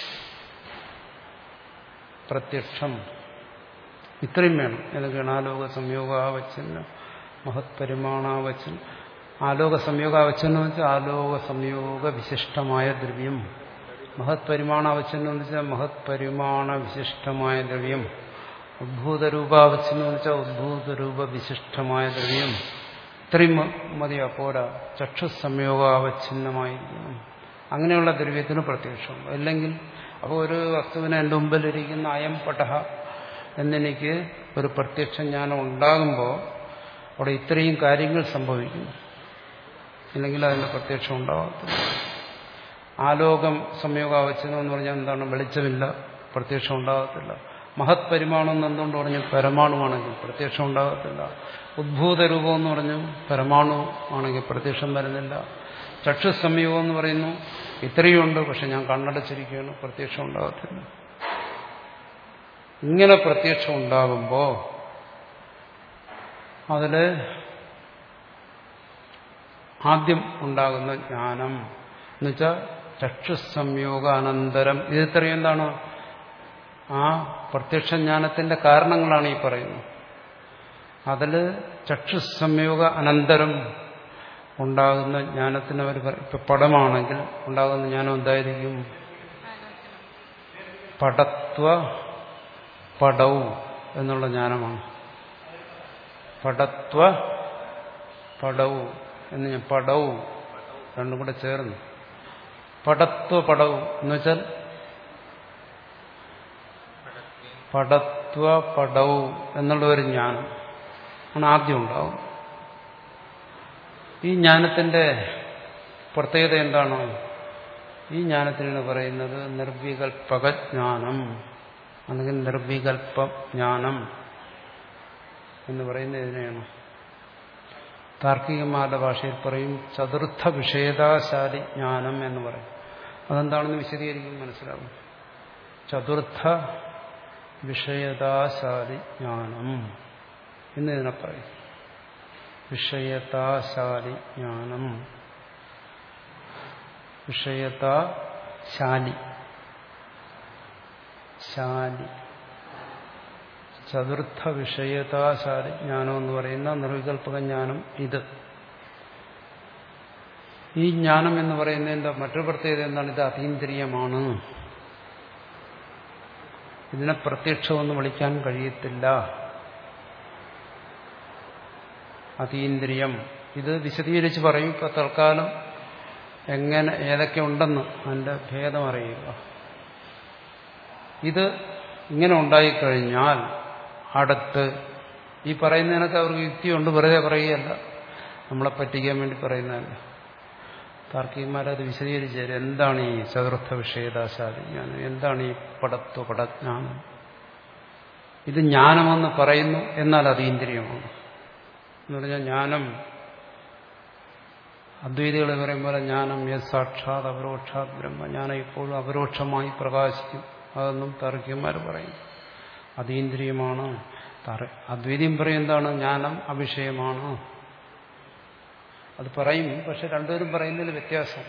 പ്രത്യക്ഷം ഇത്രയും വേണം. ഏതൊക്കെയാണ്? ആലോക സംയോഗാവച്ഛിന്ന മഹത് പരിമാണാവച്ഛിന്ന. ആലോക സംയോഗാവച്ഛിന്നം എന്ന് വെച്ചാൽ ആലോക സംയോഗ വിശിഷ്ടമായ ദ്രവ്യം. മഹത് പരിമാണാവച്ഛിന്നം എന്ന് വെച്ചാൽ മഹത് പരിമാണ വിശിഷ്ടമായ ദ്രവ്യം. ഉദ്ഭൂതരൂപാവച്ഛിന്നം എന്ന് വെച്ചാൽ ഉദ്ഭൂതരൂപ വിശിഷ്ടമായ ദ്രവ്യം. ഇത്രയും മതിയാ, പോരാ. ചക്ഷുസ് സംയോഗാവച്ഛിന്നമായിരിക്കണം. അങ്ങനെയുള്ള ദ്രവ്യത്തിന് പ്രത്യക്ഷമുണ്ട്. അല്ലെങ്കിൽ അപ്പോൾ ഒരു വസ്തുവിനെ എൻ്റെ മുമ്പിലിരിക്കുന്ന അയം പടഹ എന്നെനിക്ക് ഒരു പ്രത്യക്ഷ ജ്ഞാനം ഉണ്ടാകുമ്പോൾ അവിടെ ഇത്രയും കാര്യങ്ങൾ സംഭവിക്കുന്നു. ഇല്ലെങ്കിൽ അതിൻ്റെ പ്രത്യക്ഷം ഉണ്ടാകത്തില്ല. ആലോകം സംയോഗാവച്ഛിന്നം എന്ന് പറഞ്ഞാൽ എന്താണ്? വെളിച്ചമില്ല, പ്രത്യക്ഷം ഉണ്ടാകത്തില്ല. മഹത് പരിമാണം എന്ന് എന്തുകൊണ്ട് പറഞ്ഞു? പരമാണുവാണെങ്കിൽ പ്രത്യക്ഷം ഉണ്ടാകത്തില്ല. ഉദ്ഭൂത രൂപം എന്ന് പറഞ്ഞു പരമാണു ആണെങ്കിൽ പ്രത്യക്ഷം വരുന്നില്ല. ചക്ഷുസ് സംയോഗം എന്ന് പറയുന്നു ഇത്രയുണ്ട്, പക്ഷെ ഞാൻ കണ്ണടച്ചിരിക്കുകയാണ്, പ്രത്യക്ഷം ഉണ്ടാകത്തില്ല. ഇങ്ങനെ പ്രത്യക്ഷം ഉണ്ടാകുമ്പോൾ അതില് ആദ്യം ഉണ്ടാകുന്ന ജ്ഞാനം എന്നുവെച്ചാൽ ചക്ഷുസ് സംയോഗാനന്തരം. ഇതിത്രയും എന്താണ്? ആ പ്രത്യക്ഷ ജ്ഞാനത്തിന്റെ കാരണങ്ങളാണ് ഈ പറയുന്നത്. അതിൽ ചക്ഷുസ് സംയോഗ അനന്തരം ഉണ്ടാകുന്ന ജ്ഞാനത്തിന് അവർ ഇപ്പൊ പടമാണെങ്കിൽ ഉണ്ടാകുന്ന ജ്ഞാനം എന്തായിരിക്കും? പടത്വ പടവും എന്നുള്ള ജ്ഞാനമാണ്. പടത്വ പടവും എന്ന് ഞാൻ പടവും രണ്ടും കൂടെ ചേർന്ന് പടത്വ പടവും എന്ന് വെച്ചാൽ പടത്വ പടവും എന്നുള്ള ഒരു ജ്ഞാനം ആണ് ആദ്യം ഉണ്ടാവും. ഈ ജ്ഞാനത്തിന്റെ പ്രത്യേകത എന്താണ്? ഈ ജ്ഞാനത്തിനാണ് പറയുന്നത് നിർവികൽപകജ്ഞാനം അല്ലെങ്കിൽ നിർവികൽപ ജ്ഞാനം എന്ന് പറയുന്നത്. ഇതിനെയാണ് താർക്കികന്മാരുടെ ഭാഷയിൽ പറയും ചതുർത്ഥ വിഷയതാശാലി ജ്ഞാനം എന്ന് പറയും. അതെന്താണെന്ന് വിശദീകരിക്കും, മനസ്സിലാവും. ചതുർത്ഥ വിഷയതാശാലി ജ്ഞാനം എന്ന് ഇതിനെ പറയും. വിഷയതാശാലി ജ്ഞാനം, വിഷയതാശാലി ശാലി ചതുർത്ഥ വിഷയതാശാലി ജ്ഞാനം എന്ന് പറയുന്ന നിർവികൽപക ജ്ഞാനം. ഇത് ഈ ജ്ഞാനം എന്ന് പറയുന്നതിന്റെ മറ്റൊരു പ്രത്യേകത എന്താണ്? ഇത് അതീന്ദ്രിയമാണ്. ഇതിനെ പ്രത്യക്ഷമെന്ന് വിളിക്കാൻ കഴിയത്തില്ല. അതീന്ദ്രിയം. ഇത് വിശദീകരിച്ച് പറയും. ഇപ്പൊ തൽക്കാലം എങ്ങനെ ഏതൊക്കെ ഉണ്ടെന്ന് അതിന്റെ ഭേദം അറിയുക. ഇത് ഇങ്ങനെ ഉണ്ടായിക്കഴിഞ്ഞാൽ അടുത്ത് ഈ പറയുന്നതിനൊക്കെ അവർക്ക് യുക്തിയുണ്ട്, വെറുതെ പറയുകയല്ല, നമ്മളെ പറ്റിക്കാൻ വേണ്ടി പറയുന്നതല്ല. താർക്കികന്മാരത് വിശദീകരിച്ചു തരും. എന്താണ് ഈ ചതുർത്ഥ വിഷയതാശാലി ജ്ഞാനം? എന്താണ് ഈ പടത്വ പടജ്ഞാനം? ഇത് ജ്ഞാനമെന്ന് പറയുന്നു, എന്നാൽ അത് ഇന്ദ്രിയമാണ് എന്ന് പറഞ്ഞാൽ ജ്ഞാനം അദ്വൈതികൾ പറയും പോലെ ജ്ഞാനം യത് സാക്ഷാത് അപരോക്ഷാത് ബ്രഹ്മ, ജ്ഞാനം ഇപ്പോഴും അപരോക്ഷമായി പ്രകാശിക്കും. അതൊന്നും താർക്കികന്മാർ പറയും അതീന്ദ്രിയമാണ്. അദ്വൈതിയും പറയും എന്താണ്? ജ്ഞാനം അവിഷയമാണ്. അത് പറയും, പക്ഷെ രണ്ടുപേരും പറയുന്നതിൽ വ്യത്യാസം.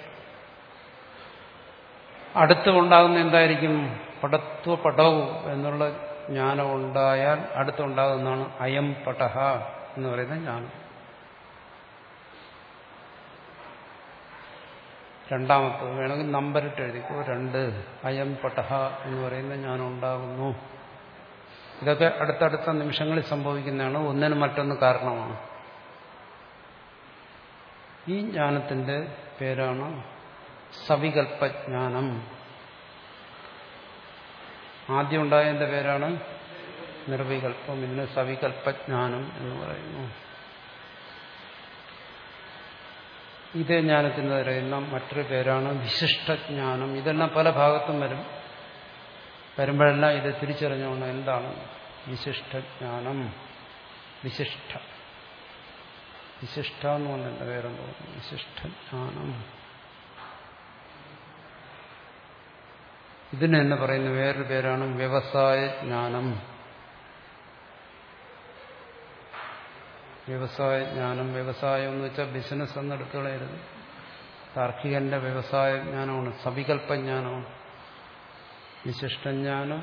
അടുത്തുണ്ടാകുന്ന എന്തായിരിക്കും? പടത്വ പടവും എന്നുള്ള ജ്ഞാനം ഉണ്ടായാൽ അടുത്തുണ്ടാകുന്നതാണ് അയം പടഹ എന്ന് പറയുന്ന ജ്ഞാനം. രണ്ടാമത്തത് വേണമെങ്കിൽ നമ്പറിട്ട് എഴുതിക്കോ. രണ്ട് അയം പടഹ എന്ന് പറയുന്ന ജ്ഞാനം ഉണ്ടാകുന്നു. ഇതൊക്കെ അടുത്തടുത്ത നിമിഷങ്ങളിൽ സംഭവിക്കുന്നതാണ്. ഒന്നിന് മറ്റൊന്ന് കാരണമാണ്. ഈ ജ്ഞാനത്തിന്റെ പേരാണ് സവികൽപ്പജ്ഞാനം. ആദ്യം ഉണ്ടായതിന്റെ പേരാണ് നിർവികൽപ്പം. ഇതിന് സവികൽപ്പജ്ഞാനം എന്ന് പറയുന്നു. ഇതേ ജ്ഞാനത്തിന് പറയുന്ന മറ്റൊരു പേരാണ് വിശിഷ്ടജ്ഞാനം. ഇതെല്ലാം പല ഭാഗത്തും വരും. വരുമ്പോഴെല്ലാം ഇത് തിരിച്ചറിഞ്ഞുകൊണ്ട് എന്താണ് വിശിഷ്ടജ്ഞാനം. വിശിഷ്ട വിശിഷ്ട എന്ന് പറഞ്ഞ പേരെന്ന് പറഞ്ഞു. വിശിഷ്ടജ്ഞാനം. ഇതിന് തന്നെ പറയുന്ന വേറൊരു പേരാണ് വ്യവസായജ്ഞാനം. വ്യവസായജ്ഞാനം. വ്യവസായം എന്ന് വെച്ചാൽ ബിസിനസ് എന്ന് എടുത്തുകളയരുത്. താർക്കികന്റെ വ്യവസായജ്ഞാനമാണ്, സവികൽപ്പജ്ഞാനമാണ്. വിശിഷ്ടജ്ഞാനം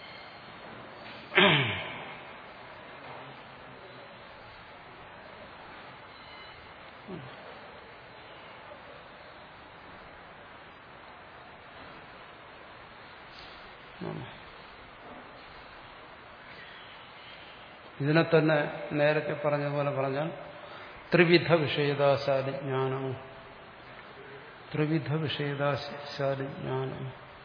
ഇതിനെ തന്നെ നേരത്തെ പറഞ്ഞതുപോലെ പറഞ്ഞാൽ ത്രിവിധ വിഷയദാശാലി ജ്ഞാനം. ത്രിവിധ വിഷയദാശാലി ജ്ഞാനം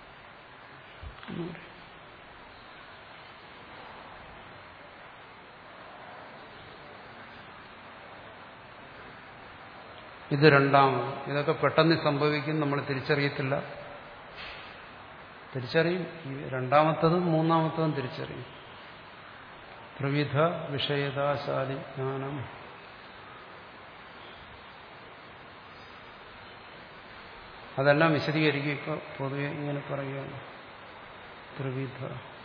ഇത് രണ്ടാമത്. ഇതൊക്കെ പെട്ടെന്ന് സംഭവിക്കും, നമ്മൾ തിരിച്ചറിയത്തില്ല. തിരിച്ചറിയും. രണ്ടാമത്തതും മൂന്നാമത്തതും തിരിച്ചറിയും. ത്രിവിധ വിഷയദാശാലി ജ്ഞാനം. അതെല്ലാം വിശദീകരിക്കും. ഇപ്പോൾ പൊതുവെ ഇങ്ങനെ പറയുകയാണ്. ത്രിവിധ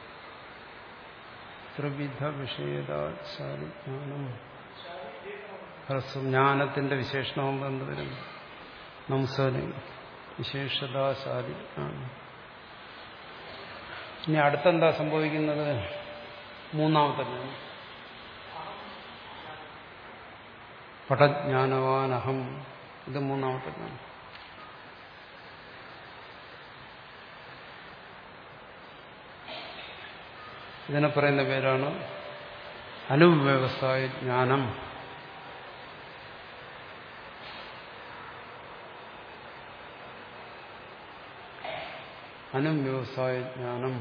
ത്രിവിധ വിഷയദാശാലി ജ്ഞാനം. ജ്ഞാനത്തിന്റെ വിശേഷണമാകുമ്പോൾ എന്ത് വരും? നംസലി വിശേഷദാശാലി ജ്ഞാനം. ഇനി അടുത്തെന്താ സംഭവിക്കുന്നത്? മൂന്നാമത്തെ ജ്ഞാനം. പടജ്ഞാനവാനഹം. ഇത് മൂന്നാമത്തെ ജ്ഞാനം. ഇതിനെ പറയുന്ന പേരാണ് അനുവ്യവസായ ജ്ഞാനം. അനുവ്യവസായ ജ്ഞാനം.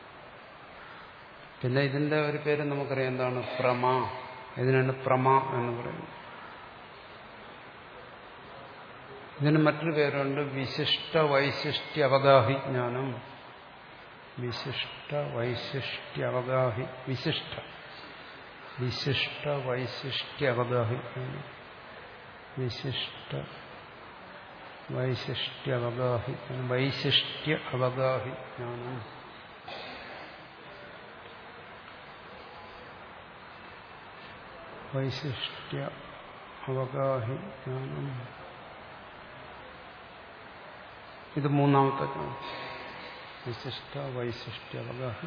പിന്നെ ഇതിന്റെ ഒരു പേര് നമുക്കറിയാം, എന്താണ്? പ്രമ. ഇതിനാണ് പ്രമ എന്ന് പറയുന്നത്. ഇതിന് മറ്റൊരു പേരുണ്ട്, വിശിഷ്ട വൈശിഷ്ട്യ അവഗാഹി ജ്ഞാനം. വിശിഷ്ട വൈശിഷ്ട്യ അവഗാഹി. വിശിഷ്ട വിശിഷ്ട വൈശിഷ്ട്യ അവഗാഹി ജ്ഞാനം. വിശിഷ്ട വൈശിഷ്ട്യ അവഗാഹി. വൈശിഷ്ട്യ അവഗാഹി ജ്ഞാനം. വൈശിഷ്ട്യ അവഗാഹി ജ്ഞാനം. ഇത് മൂന്നാമത്തെ ജ്ഞാനം. വിശിഷ്ട വൈശിഷ്ട്യ അവഗാഹി.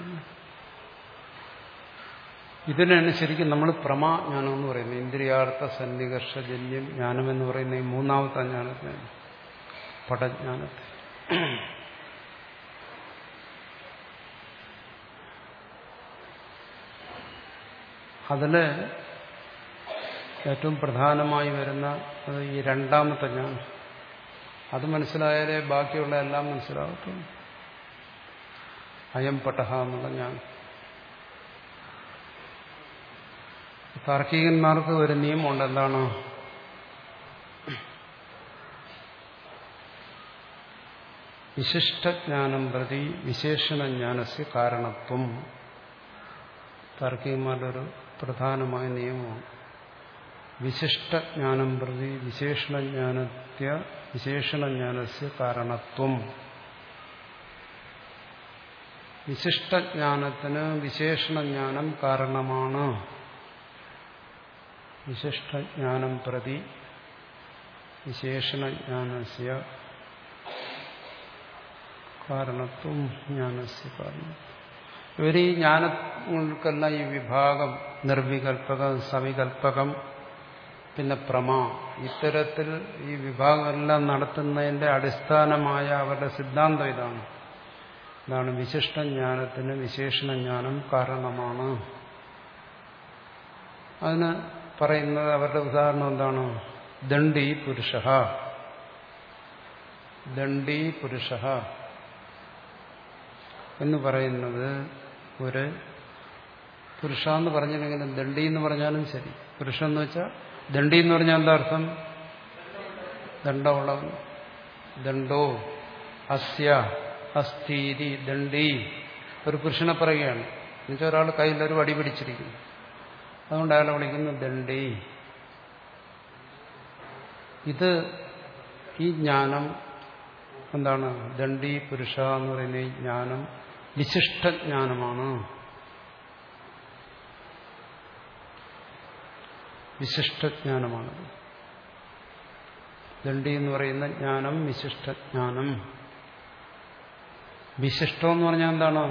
ഇതിനാണ് ശരിക്കും നമ്മൾ പ്രമാജ്ഞാനം എന്ന് പറയുന്നത്. ഇന്ദ്രിയാർത്ഥ സന്നികർഷജന്യം ജ്ഞാനം എന്ന് പറയുന്ന ഈ മൂന്നാമത്തെ ജ്ഞാനത്തിനാണ്, പടജ്ഞാനത്തെ. അതില് ഏറ്റവും പ്രധാനമായി വരുന്ന ഈ രണ്ടാമത്തെ ജ്ഞാനം. അത് മനസ്സിലായാലേ ബാക്കിയുള്ള എല്ലാം മനസ്സിലാകത്തുള്ളൂ. അയം പടഹ എന്നുള്ള ജ്ഞാനം. താർക്കികന്മാർക്ക് ഒരു നിയമമുണ്ട്. എന്താണ്? വിശിഷ്ടജ്ഞാനം പ്രതി വിശേഷണജ്ഞാനസ്യ കാരണത്വം. താർക്കികന്മാരുടെ ഒരു പ്രധാനമായ നിയമമാണ്. വിശിഷ്ടജ്ഞാനം പ്രതി വിശേഷണജ്ഞാനത്യ വിശേഷണജ്ഞാനസ്യ കാരണത്വം. വിശിഷ്ടജ്ഞാനത്തിന് വിശേഷണജ്ഞാനം കാരണമാണ്. വിശിഷ്ടജ്ഞാനം പ്രതി വിശേഷണജ്ഞാനസ്യ കാരണത്വം. ജ്ഞാനസ്യ കാരണം. ഇവർ ഈ ജ്ഞാനങ്ങൾക്കെല്ലാം ഈ വിഭാഗം നിർവികൽപ്പകം, സവികൽപ്പകം, പിന്നെ പ്രമ, ഇത്തരത്തിൽ ഈ വിഭാഗമെല്ലാം നടത്തുന്നതിന്റെ അടിസ്ഥാനമായ അവരുടെ സിദ്ധാന്തം ഇതാണ്. ഇതാണ് വിശിഷ്ടജ്ഞാനത്തിന് വിശേഷണജ്ഞാനം കാരണമാണ്. അതിന് പറയുന്നത് അവരുടെ ഉദാഹരണം എന്താണ്? ദണ്ഡി പുരുഷ. ദണ്ഡി പുരുഷ എന്ന് പറയുന്നത് ഒരു പുരുഷ എന്ന് പറഞ്ഞില്ലെങ്കിലും ദണ്ഡി എന്ന് പറഞ്ഞാലും ശരി. പുരുഷൻ എന്ന് വെച്ചാൽ ദണ്ഡി എന്ന് പറഞ്ഞാൽ എന്താ അർത്ഥം? ദണ്ഡമുള്ളവൻ. ദണ്ഡോ അസ്യ അസ്ഥീതി ദണ്ഡി. ഒരു പുരുഷനെ പറയുകയാണ്. എന്നുവെച്ചാൽ ഒരാൾ കയ്യിലൊരു വടി പിടിച്ചിരിക്കുന്നു, അതുകൊണ്ട് അയാളെ വിളിക്കുന്നു ദണ്ഡി. ഇത് ഈ ജ്ഞാനം എന്താണ്? ദണ്ഡി പുരുഷ എന്ന് പറയുന്ന ഈ ജ്ഞാനം വിശിഷ്ടജ്ഞാനമാണ്. വിശിഷ്ടജ്ഞാനമാണ്. ദണ്ഡി എന്ന് പറയുന്ന ജ്ഞാനം വിശിഷ്ടജ്ഞാനം. വിശിഷ്ടം എന്ന് പറഞ്ഞാൽ എന്താണ്?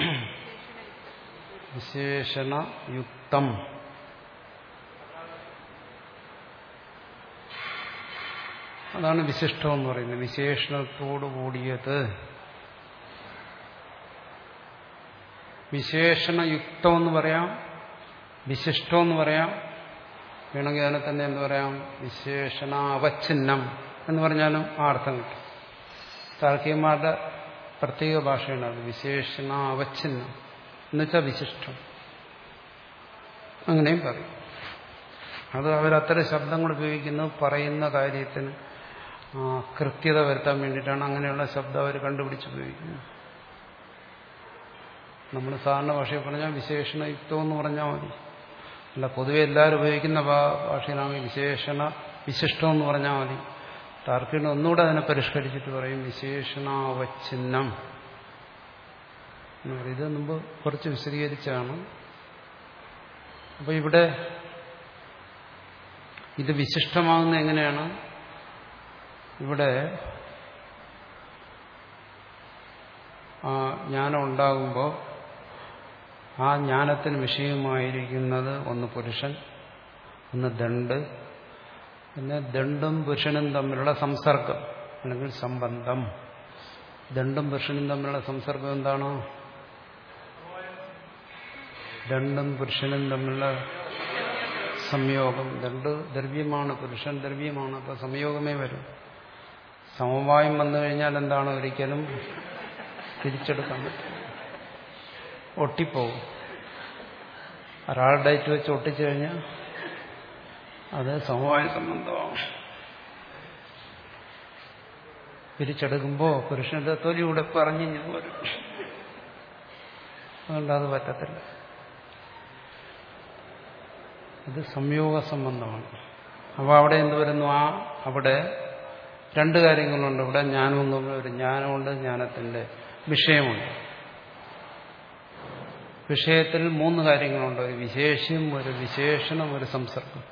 വിശേഷണയുക്തം. അതാണ് വിശിഷ്ടം എന്ന് പറയുന്നത്. വിശേഷണത്തോടു കൂടിയത്. വിശേഷണയുക്തം എന്ന് പറയാം, വിശിഷ്ടം എന്ന് പറയാം. വേണമെങ്കിൽ അതിനെ തന്നെ എന്ത് പറയാം? വിശേഷണാവച്ഛിന്നം എന്ന് പറഞ്ഞാലും ആ അർത്ഥം കിട്ടും. താർക്കികന്മാരുടെ പ്രത്യേക ഭാഷയാണ് അത്. വിശേഷണാവച്ഛിന്നം എന്നുവെച്ചാൽ വിശിഷ്ടം, അങ്ങനെയും പറയും. അത് അവരത്തരം ശബ്ദങ്ങൾ ഉപയോഗിക്കുന്നത് പറയുന്ന കാര്യത്തിന് കൃത്യത വരുത്താൻ വേണ്ടിയിട്ടാണ്. അങ്ങനെയുള്ള ശബ്ദം അവർ കണ്ടുപിടിച്ച് ഉപയോഗിക്കുന്നത്. നമ്മൾ സാധാരണ ഭാഷയിൽ പറഞ്ഞാൽ വിശേഷണയുക്തം എന്ന് പറഞ്ഞാൽ മതി. അല്ല, പൊതുവെ എല്ലാവരും ഉപയോഗിക്കുന്ന ഭാഷയിലാണെങ്കിൽ വിശേഷണ വിശിഷ്ടം എന്ന് പറഞ്ഞാൽ മതി. താർക്കികൻ ഒന്നുകൂടെ അതിനെ പരിഷ്കരിച്ചിട്ട് പറയും വിശേഷണാവച്ഛിന്നം എന്ന് പറയും. ഇത് മുമ്പ് കുറച്ച് വിശദീകരിച്ചാണ്. അപ്പൊ ഇവിടെ ഇത് വിശിഷ്ടമാകുന്ന എങ്ങനെയാണ്? ഇവിടെ ആ ജ്ഞാനം ഉണ്ടാകുമ്പോൾ ആ ജ്ഞാനത്തിന് വിഷയമായിരിക്കുന്നത് ഒന്ന് പുരുഷൻ, ഒന്ന് ദണ്ഡ്, പിന്നെ ദണ്ഡും പുരുഷനും തമ്മിലുള്ള സംസർഗം അല്ലെങ്കിൽ സംബന്ധം. ദണ്ഡും പുരുഷനും തമ്മിലുള്ള സംസർഗം എന്താണ്? ദണ്ഡും പുരുഷനും തമ്മിലുള്ള സംയോഗം. ദണ്ഡ് ദ്രവ്യമാണ്, പുരുഷൻ ദ്രവ്യമാണ്. അപ്പൊ സംയോഗമേ വരും. സമവായം വന്നു കഴിഞ്ഞാൽ എന്താണ്? ഒരിക്കലും തിരിച്ചെടുക്കാൻ പറ്റും, ഒട്ടിപ്പോവും. ഒരാളുടെ ഡേറ്റ് വെച്ച് ഒട്ടിച്ചു കഴിഞ്ഞാൽ അത് സമവായ സംബന്ധമാണ്. തിരിച്ചെടുക്കുമ്പോൾ പുരുഷന്റെ തൊലിയൂടെ പറഞ്ഞു വരും. അതുകൊണ്ട് അത് പറ്റത്തില്ല. ഇത് സംയോഗ സംബന്ധമാണ്. അപ്പോൾ അവിടെ എന്ത് വരുന്നു? ആ അവിടെ രണ്ട് കാര്യങ്ങളുണ്ട്. ഇവിടെ ജ്ഞാനം ഒരു ജ്ഞാനമുണ്ട്, ജ്ഞാനത്തിന്റെ വിഷയമുണ്ട്. വിഷയത്തിൽ മൂന്ന് കാര്യങ്ങളുണ്ട്. ഒരു വിശേഷ്യം, ഒരു വിശേഷണം, ഒരു സംസർഗം.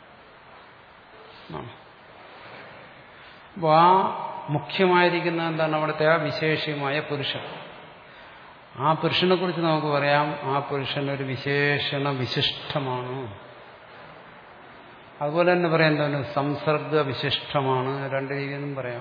അപ്പോൾ ആ മുഖ്യമായിരിക്കുന്ന എന്താണ്? അവിടുത്തെ ആ വിശേഷ്യമായ പുരുഷൻ. ആ പുരുഷനെ കുറിച്ച് നമുക്ക് പറയാം, ആ പുരുഷൻ ഒരു വിശേഷണ വിശിഷ്ടമാണ്. അതുപോലെ തന്നെ പറയാം എന്താണ്? സംസർഗ വിശിഷ്ടമാണ്. രണ്ട് രീതിയിലും പറയാം.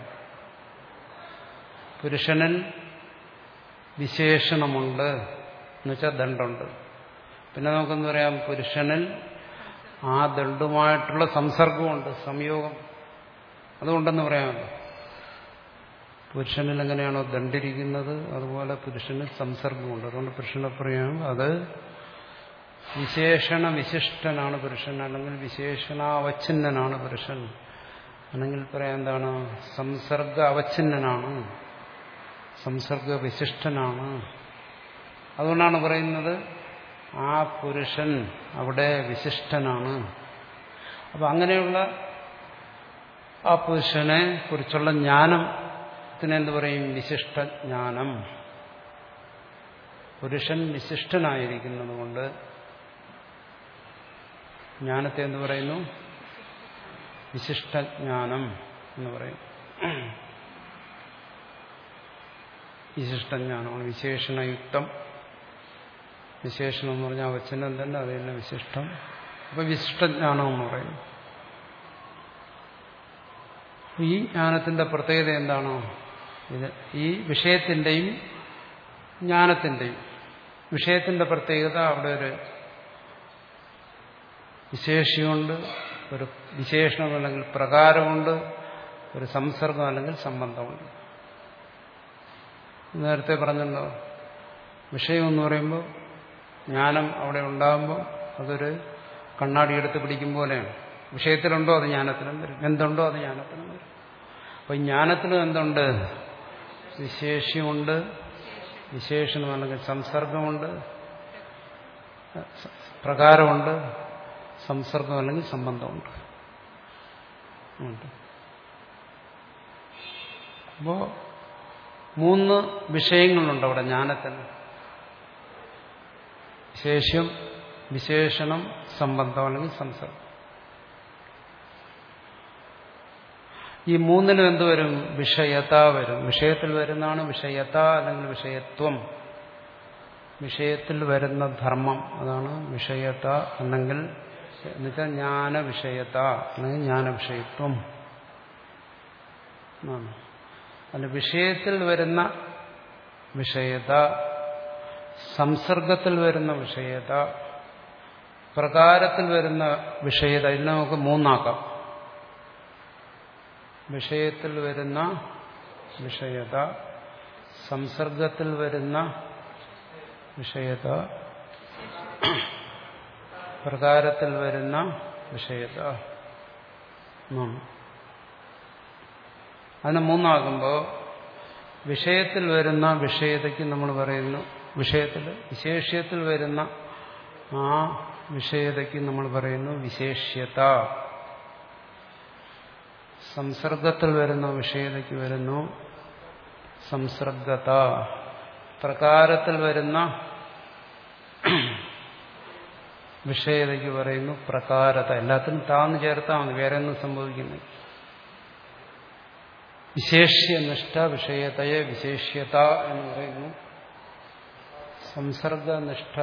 പുരുഷനിൽ വിശേഷണമുണ്ട് എന്നുവെച്ചാൽ ദണ്ഡുണ്ട്. പിന്നെ നമുക്കെന്ന് പറയാം, പുരുഷനിൽ ആ ദണ്ഡുമായിട്ടുള്ള സംസർഗമുണ്ട്, സംയോഗം, അതുകൊണ്ടെന്ന് പറയാമല്ലോ. പുരുഷനിൽ എങ്ങനെയാണോ ദണ്ഡിരിക്കുന്നത് അതുപോലെ പുരുഷന് സംസർഗമുണ്ട്. അതുകൊണ്ട് പുരുഷനെ പറയാം അത് വിശേഷണ വിശിഷ്ടനാണ് പുരുഷൻ, അല്ലെങ്കിൽ വിശേഷണാവച്ഛിന്നനാണ് പുരുഷൻ, അല്ലെങ്കിൽ പറയാം എന്താണ്? സംസർഗ അവച്ഛിന്നനാണ്, സംസർഗ വിശിഷ്ടനാണ്. അതുകൊണ്ടാണ് പറയുന്നത് ആ പുരുഷൻ അവിടെ വിശിഷ്ടനാണ്. അപ്പം അങ്ങനെയുള്ള ആ പുരുഷനെ കുറിച്ചുള്ള ജ്ഞാനത്തിനെന്ത് പറയും? വിശിഷ്ടജ്ഞാനം. പുരുഷൻ വിശിഷ്ടനായിരിക്കുന്നത് കൊണ്ട് ജ്ഞാനത്തെ എന്ത് പറയുന്നു? വിശിഷ്ടജ്ഞാനം എന്ന് പറയും. വിശിഷ്ടജ്ഞാനമാണ്. വിശേഷണയുക്തം. വിശേഷണം എന്ന് പറഞ്ഞാൽ അവച്ഛിന്നം തന്നെ, അത് തന്നെ വിശിഷ്ടം. അപ്പൊ വിശിഷ്ടജ്ഞാനം എന്ന് പറയും. ഈ ജ്ഞാനത്തിന്റെ പ്രത്യേകത എന്താണോ? ഇത് ഈ വിഷയത്തിന്റെയും ജ്ഞാനത്തിന്റെയും വിഷയത്തിന്റെ പ്രത്യേകത അവിടെ ഒരു വിശേഷിയുണ്ട്, ഒരു വിശേഷണം അല്ലെങ്കിൽ പ്രകാരമുണ്ട്, ഒരു സംസർഗം അല്ലെങ്കിൽ സംബന്ധമുണ്ട്. നേരത്തെ പറഞ്ഞല്ലോ, വിഷയം എന്ന് പറയുമ്പോൾ ജ്ഞാനം അവിടെ ഉണ്ടാകുമ്പോൾ അതൊരു കണ്ണാടി എടുത്ത് പിടിക്കും പോലെയാണ്. വിഷയത്തിലുണ്ടോ അത് ജ്ഞാനത്തിലും വരും, എന്തുണ്ടോ അത് ജ്ഞാനത്തിലും വരും. അപ്പോൾ ഈ ജ്ഞാനത്തിലും എന്തുണ്ട്? വിശേഷ്യമുണ്ട്, വിശേഷണം അല്ലെങ്കിൽ സംസർഗമുണ്ട്, പ്രകാരമുണ്ട്, സംസർഗം അല്ലെങ്കിൽ സംബന്ധമുണ്ട്. അപ്പോ മൂന്ന് വിഷയങ്ങളുണ്ട് അവിടെ ജ്ഞാനത്തിന്. വിശേഷ്യം, വിശേഷണം, സംബന്ധം അല്ലെങ്കിൽ സംസർഗം. ഈ മൂന്നിനും എന്തുവരും? വിഷയത വരും. വിഷയത്തിൽ വരുന്നതാണ് വിഷയത അല്ലെങ്കിൽ വിഷയത്വം. വിഷയത്തിൽ വരുന്ന ധർമ്മം അതാണ് വിഷയത അല്ലെങ്കിൽ എന്നുവെച്ചാൽ ജ്ഞാന വിഷയത അല്ലെങ്കിൽ ജ്ഞാന വിഷയത്വം. അല്ല, വിഷയത്തിൽ വരുന്ന വിഷയത, സംസർഗത്തിൽ വരുന്ന വിഷയത, പ്രകാരത്തിൽ വരുന്ന വിഷയത. ഇതിനെ നമുക്ക് മൂന്നാക്കാം. വിഷയത്തിൽ വരുന്ന വിഷയത, സംസർഗത്തിൽ വരുന്ന വിഷയത, പ്രകാരത്തിൽ വരുന്ന വിഷയത. അതിനെ മൂന്നാകുമ്പോൾ വിഷയത്തിൽ വരുന്ന വിഷയതയ്ക്ക് നമ്മൾ പറയുന്നു, വിഷയത്തിൽ വിശേഷ്യത്തിൽ വരുന്ന ആ വിഷയതയ്ക്ക് നമ്മൾ പറയുന്നു വിശേഷ്യത. സംസർഗത്തിൽ വരുന്ന വിഷയതയ്ക്ക് വരുന്നു സംസർഗത. പ്രകാരത്തിൽ വരുന്ന വിഷയതയ്ക്ക് പറയുന്നു പ്രകാരത. എല്ലാത്തിനും താന്ന് ചേർത്താൽ മതി, വേറെ ഒന്നും സംഭവിക്കുന്നില്ല. വിശേഷ്യനിഷ്ഠ വിഷയതയെ വിശേഷ്യത എന്ന് പറയുന്നു. സംസർഗനിഷ്ഠ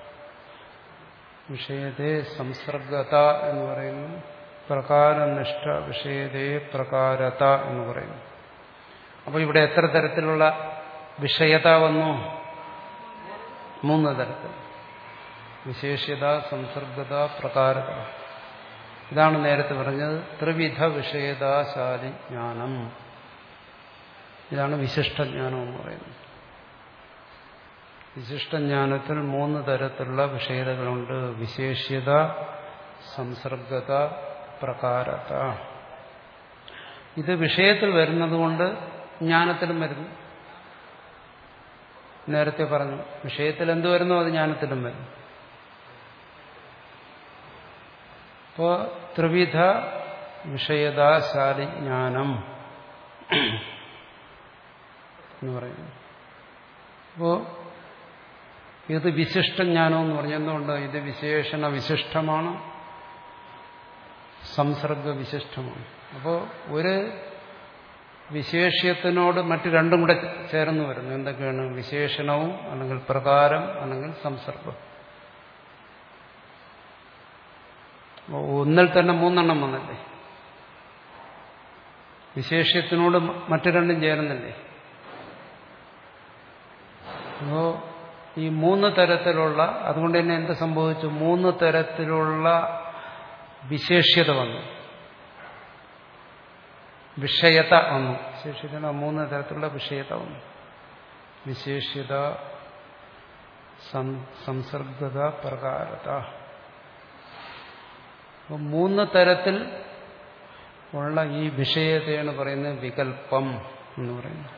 വിഷയതയെ സംസർഗത എന്ന് പറയുന്നു. പ്രകാരനിഷ്ഠ വിഷയതയെ പ്രകാരത എന്ന് പറയുന്നു. അപ്പോൾ ഇവിടെ എത്ര തരത്തിലുള്ള വിഷയത വന്നു? മൂന്ന് തരത്തിൽ. വിശേഷ്യത, സംസർഗത, പ്രകാരത. ഇതാണ് നേരത്തെ പറഞ്ഞത് ത്രിവിധ വിഷയതാശാലി ജ്ഞാനം. ഇതാണ് വിശിഷ്ടജ്ഞാനം എന്ന് പറയുന്നത്. വിശിഷ്ടജ്ഞാനത്തിൽ മൂന്ന് തരത്തിലുള്ള വിഷയതകളുണ്ട്. വിശേഷ്യത, സംസർഗത, പ്രകാരത. ഇത് വിഷയത്തിൽ വരുന്നതുകൊണ്ട് ജ്ഞാനത്തിലും വരുന്നു. നേരത്തെ പറഞ്ഞു വിഷയത്തിൽ എന്ത് വരുന്നു അത് ജ്ഞാനത്തിലും വരും. അപ്പോൾ ത്രിവിധ വിഷയതാശാലി ജ്ഞാനം എന്ന് പറയുന്നു. അപ്പോൾ ഇത് വിശിഷ്ടജ്ഞാനം എന്ന് പറഞ്ഞാൽ എന്തുകൊണ്ട്? ഇത് വിശേഷണ വിശിഷ്ടമാണ്, സംസർഗ വിശിഷ്ടമാണ്. അപ്പോൾ ഒരു വിശേഷ്യത്തിനോട് മറ്റു രണ്ടും കൂടെ ചേർന്ന് വരുന്നു. എന്തൊക്കെയാണ്? വിശേഷണവും അല്ലെങ്കിൽ പ്രകാരം അല്ലെങ്കിൽ സംസർഗം. ഒന്നിൽ തന്നെ മൂന്നെണ്ണം വന്നല്ലേ. വിശേഷ്യത്തിനോട് മറ്റു രണ്ടും ചേരുന്നില്ലേ. അപ്പോ ഈ മൂന്ന് തരത്തിലുള്ള, അതുകൊണ്ട് തന്നെ എന്ത് സംഭവിച്ചു? മൂന്ന് തരത്തിലുള്ള വിശേഷ്യത വന്നു, വിഷയത വന്നു. വിശേഷ്യത മൂന്ന് തരത്തിലുള്ള വിഷയത വന്നു. വിശേഷ്യത, സംസർഗത, പ്രകാരത. അപ്പം മൂന്ന് തരത്തിൽ ഉള്ള ഈ വിഷയതയാണ് പറയുന്നത് വികല്പം എന്ന് പറയുന്നത്.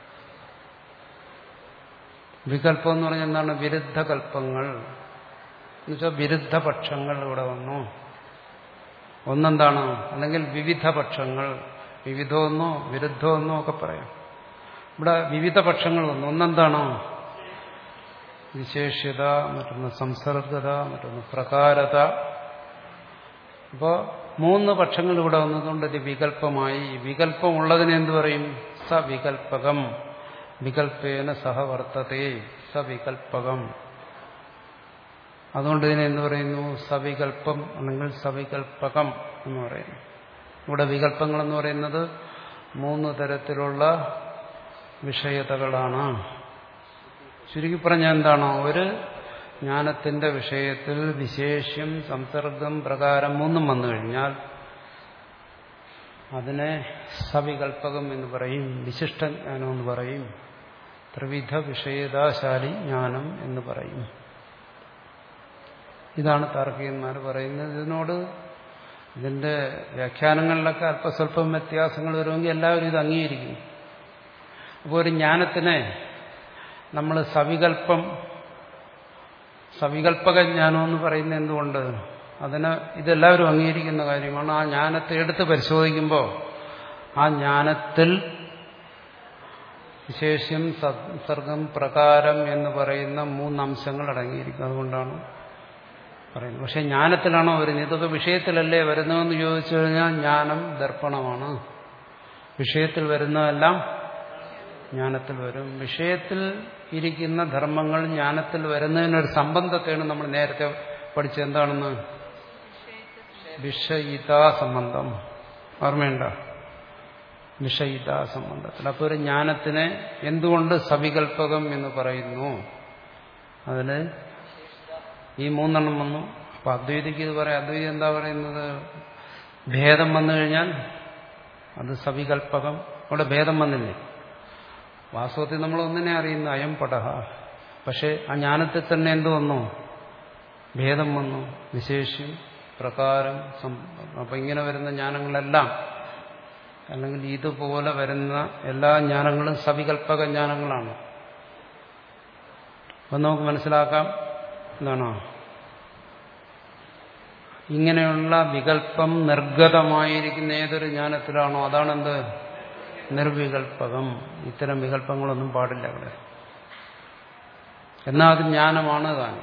വികല്പം എന്ന് പറഞ്ഞാൽ എന്താണ്? വിരുദ്ധ കൽപ്പങ്ങൾ എന്നുവെച്ചാൽ വിരുദ്ധ പക്ഷങ്ങൾ ഇവിടെ വന്നു. ഒന്നെന്താണ്? അല്ലെങ്കിൽ വിവിധ പക്ഷങ്ങൾ, വിവിധമെന്നോ വിരുദ്ധമെന്നോ ഒക്കെ പറയാം. ഇവിടെ വിവിധ പക്ഷങ്ങൾ വന്നു. ഒന്നെന്താണ്? വിശേഷ്യത, മറ്റൊന്ന് സംസർഗത, മറ്റൊന്ന് പ്രകാരത. അപ്പോൾ മൂന്ന് പക്ഷങ്ങൾ ഇവിടെ വന്നതുകൊണ്ട് ഇത് വികല്പമായി. വികല്പം ഉള്ളതിനെ എന്ത് പറയും? സവികൽപകം. വികല്പേന സഹവർത്തതേ സവികൽപകം. അതുകൊണ്ട് ഇതിനെ എന്ത് പറയുന്നു? സവികൽപ്പം അല്ലെങ്കിൽ സവികൽപകം എന്ന് പറയുന്നു. ഇവിടെ വികല്പങ്ങളെന്ന് പറയുന്നത് മൂന്ന് തരത്തിലുള്ള വിഷയതകളാണ്. ചുരുക്കി പറഞ്ഞാൽ എന്താണ്? ഒരു ജ്ഞാനത്തിന്റെ വിഷയത്തിൽ വിശേഷ്യം, സംസർഗം, പ്രകാരം മൂന്നും വന്നു കഴിഞ്ഞാൽ അതിനെ സവികൽപ്പകം എന്ന് പറയും, വിശിഷ്ടജ്ഞാനം എന്ന് പറയും, ത്രിവിധ വിഷയതാശാലി ജ്ഞാനം എന്ന് പറയും. ഇതാണ് താർക്കികന്മാർ പറയുന്നത്. ഇതിനോട് ഇതിന്റെ വ്യാഖ്യാനങ്ങളിലൊക്കെ അല്പസ്വല്പം വ്യത്യാസങ്ങൾ വരുമെങ്കിൽ എല്ലാവരും ഇത് അംഗീകരിക്കും. അപ്പോൾ ഒരു ജ്ഞാനത്തിനെ നമ്മൾ സവികൽപ്പം സവികൽപ്പക ജ്ഞാനം എന്ന് പറയുന്നത് എന്തുകൊണ്ട്? അതിന് ഇതെല്ലാവരും അംഗീകരിക്കുന്ന കാര്യമാണ്. ആ ജ്ഞാനത്തെ എടുത്ത് പരിശോധിക്കുമ്പോൾ ആ ജ്ഞാനത്തിൽ വിശേഷ്യം, സംസർഗം, പ്രകാരം എന്ന് പറയുന്ന മൂന്നംശങ്ങൾ അടങ്ങിയിരിക്കും. അതുകൊണ്ടാണ് പറയുന്നത്. പക്ഷെ ജ്ഞാനത്തിലാണോ വരുന്നത്? ഇതൊക്കെ വിഷയത്തിലല്ലേ വരുന്നതെന്ന് ചോദിച്ചു കഴിഞ്ഞാൽ ജ്ഞാനം ദർപ്പണമാണ്. വിഷയത്തിൽ വരുന്നതെല്ലാം ജ്ഞാനത്തിൽ വരും. വിഷയത്തിൽ ഇരിക്കുന്ന ധർമ്മങ്ങൾ ജ്ഞാനത്തിൽ വരുന്നതിനൊരു സംബന്ധത്തെയാണ് നമ്മൾ നേരത്തെ പഠിച്ചത്. എന്താണെന്ന്? വിഷയിതാ സംബന്ധം. ഓർമ്മയുണ്ടോ? വിഷയിതാ സംബന്ധത്തിൽ. അപ്പോൾ ഒരു ജ്ഞാനത്തിനെ എന്തുകൊണ്ട് സവികൽപ്പകം എന്ന് പറയുന്നു? അതിന് ഈ മൂന്നെണ്ണം വന്നു. അപ്പൊ അദ്വൈതിക്ക് ഇത് പറയാം. അദ്വൈതി എന്താ പറയുന്നത്? ഭേദം വന്നു കഴിഞ്ഞാൽ അത് സവികൽപ്പകം. അവിടെ ഭേദം വന്നില്ലേ? വാസ്തവത്തിൽ നമ്മൾ ഒന്നിനെ അറിയുന്നു, അയം പടഹ. പക്ഷെ ആ ജ്ഞാനത്തിൽ തന്നെ എന്ത് വന്നു? ഭേദം വന്നു, വിശേഷ്യം, പ്രകാരം. അപ്പൊ ഇങ്ങനെ വരുന്ന ജ്ഞാനങ്ങളെല്ലാം, അല്ലെങ്കിൽ ഇതുപോലെ വരുന്ന എല്ലാ ജ്ഞാനങ്ങളും സവികൽപ്പക ജ്ഞാനങ്ങളാണ്. അപ്പൊ നമുക്ക് മനസ്സിലാക്കാം എന്താണോ? ഇങ്ങനെയുള്ള വികല്പം നിർഗതമായിരിക്കുന്ന ഏതൊരു ജ്ഞാനത്തിലാണോ അതാണെന്ത്? നിർവികൽപ്പകം. ഇത്തരം വികല്പങ്ങളൊന്നും പാടില്ല അവിടെ. എന്നാൽ അത് ജ്ഞാനമാണ് താൻ.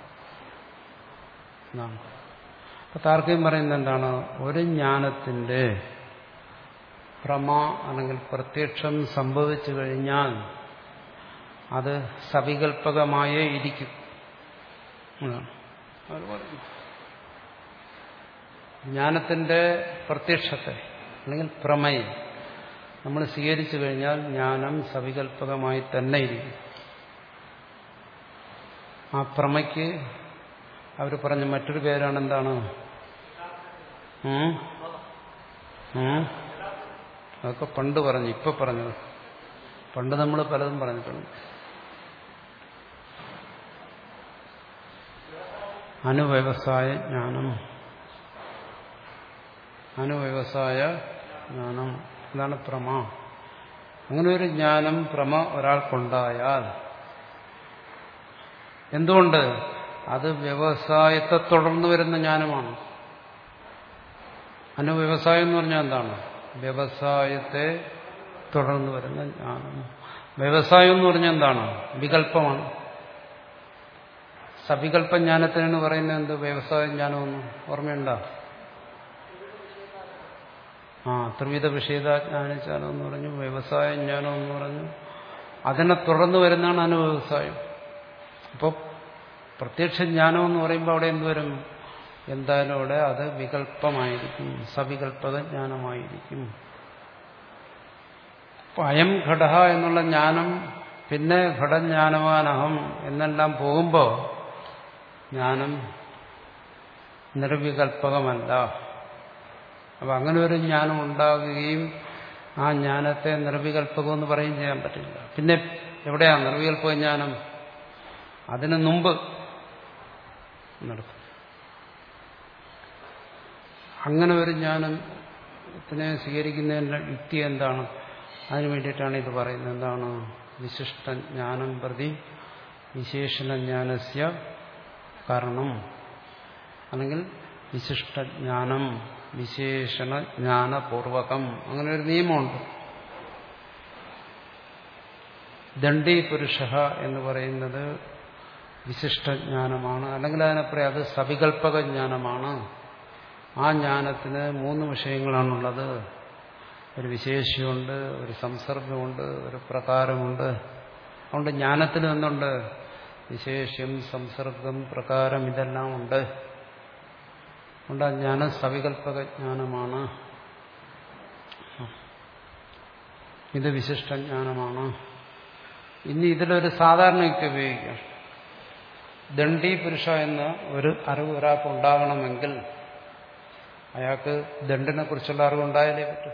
അപ്പൊ താർക്കികം പറയുന്നത് എന്താണ്? ഒരു ജ്ഞാനത്തിന്റെ പ്രമ അല്ലെങ്കിൽ പ്രത്യക്ഷം സംഭവിച്ചു കഴിഞ്ഞാൽ അത് സവികൽപ്പകമായേ ഇരിക്കും. ജ്ഞാനത്തിന്റെ പ്രത്യക്ഷത്തെ അല്ലെങ്കിൽ പ്രമയെ നമ്മൾ സ്വീകരിച്ചു കഴിഞ്ഞാൽ ജ്ഞാനം സവികൽപ്പകമായി തന്നെ ഇരിക്കും. ആ പ്രമയ്ക്ക് അവർ പറഞ്ഞ മറ്റൊരു പേരാണ് എന്താണ്? അതൊക്കെ പണ്ട് പറഞ്ഞു, ഇപ്പൊ പറഞ്ഞത്. പണ്ട് നമ്മൾ പലതും പറഞ്ഞിട്ടുണ്ട്. അനുവ്യവസായ ജ്ഞാനം. അനുവ്യവസായ ജ്ഞാനം അതാണ് പ്രമ. അങ്ങനെ ഒരു ജ്ഞാനം പ്രമ ഒരാൾക്കുണ്ടായാൽ എന്തുകൊണ്ട്? അത് വ്യവസായത്തെ തുടർന്ന് വരുന്ന ജ്ഞാനമാണ്. അനുവ്യവസായം എന്ന് പറഞ്ഞാൽ എന്താണ്? വ്യവസായത്തെ തുടർന്ന് വരുന്ന ജ്ഞാനം. വ്യവസായം എന്ന് പറഞ്ഞാൽ എന്താണ്? വികല്പമാണ്. സവികല്പ ജ്ഞാനത്തിനാണ് പറയുന്നത് എന്ത്? വ്യവസായ ജ്ഞാനമൊന്നും ഓർമ്മയുണ്ടോ? ആ ത്രിവിധ വിഷയജ്ഞാനം എന്ന് പറഞ്ഞു, വ്യവസായ ജ്ഞാനം എന്ന് പറഞ്ഞു. അതിനെ തുടർന്ന് വരുന്നതാണ് അനുവ്യവസായം. അപ്പോൾ പ്രത്യക്ഷ ജ്ഞാനം എന്ന് പറയുമ്പോൾ അവിടെ എന്തുവരും? എന്തായാലും അവിടെ അത് വികല്പമായിരിക്കും, സവികല്പക ജ്ഞാനമായിരിക്കും. അപ്പൊ അയം ഘട എന്നുള്ള ജ്ഞാനം പിന്നെ ഘടജ്ഞാനവാനഹം എന്നെല്ലാം പോകുമ്പോൾ ജ്ഞാനം നിർവികൽപ്പകമല്ല. അപ്പൊ അങ്ങനെ ഒരു ജ്ഞാനം ഉണ്ടാകുകയും ആ ജ്ഞാനത്തെ നിർവികൽപ്പകം എന്ന് പറയുകയും ചെയ്യാൻ പറ്റില്ല. പിന്നെ എവിടെയാണ് നിർവികൽപ്പക ജ്ഞാനം? അതിനു മുമ്പ് നടത്തും. അങ്ങനെ ഒരു ജ്ഞാനത്തിനെ സ്വീകരിക്കുന്നതിന്റെ യുക്തി എന്താണ്? അതിനു വേണ്ടിയിട്ടാണ് ഇത് പറയുന്നത്. എന്താണ്? വിശിഷ്ട ജ്ഞാനം പ്രതി വിശേഷണജ്ഞാനസ്യ കാരണം, അല്ലെങ്കിൽ വിശിഷ്ടജ്ഞാനം വിശേഷണ ജ്ഞാനപൂർവകം. അങ്ങനെ ഒരു നിയമമുണ്ട്. ദണ്ഡി പുരുഷ എന്ന് പറയുന്നത് വിശിഷ്ടജ്ഞാനമാണ്. അല്ലെങ്കിൽ അതിനെ പറയാം അത് സവികൽപ്പക ജ്ഞാനമാണ്. ആ ജ്ഞാനത്തിന് മൂന്ന് വിഷയങ്ങളാണുള്ളത്. ഒരു വിശേഷ്യമുണ്ട്, ഒരു സംസർഗമുണ്ട്, ഒരു പ്രകാരമുണ്ട്. അതുകൊണ്ട് ജ്ഞാനത്തിന് എന്തുണ്ട്? വിശേഷ്യം, സംസർഗം, പ്രകാരം ഇതെല്ലാം ഉണ്ട്. അതുകൊണ്ട് ആ ജ്ഞാനം സവികൽപ്പക ജ്ഞാനമാണ്. ഇത് വിശിഷ്ടജ്ഞാനമാണ്. ഇനി ഇതിലൊരു സാധാരണ യുക്തി ഉപയോഗിക്കാം. ദണ്ഡി പുരുഷ എന്ന ഒരു അറിവ് ഒരാൾക്ക് ഉണ്ടാകണമെങ്കിൽ അയാൾക്ക് ദണ്ഡിനെ കുറിച്ചുള്ള അറിവുണ്ടായാലേ പറ്റൂ.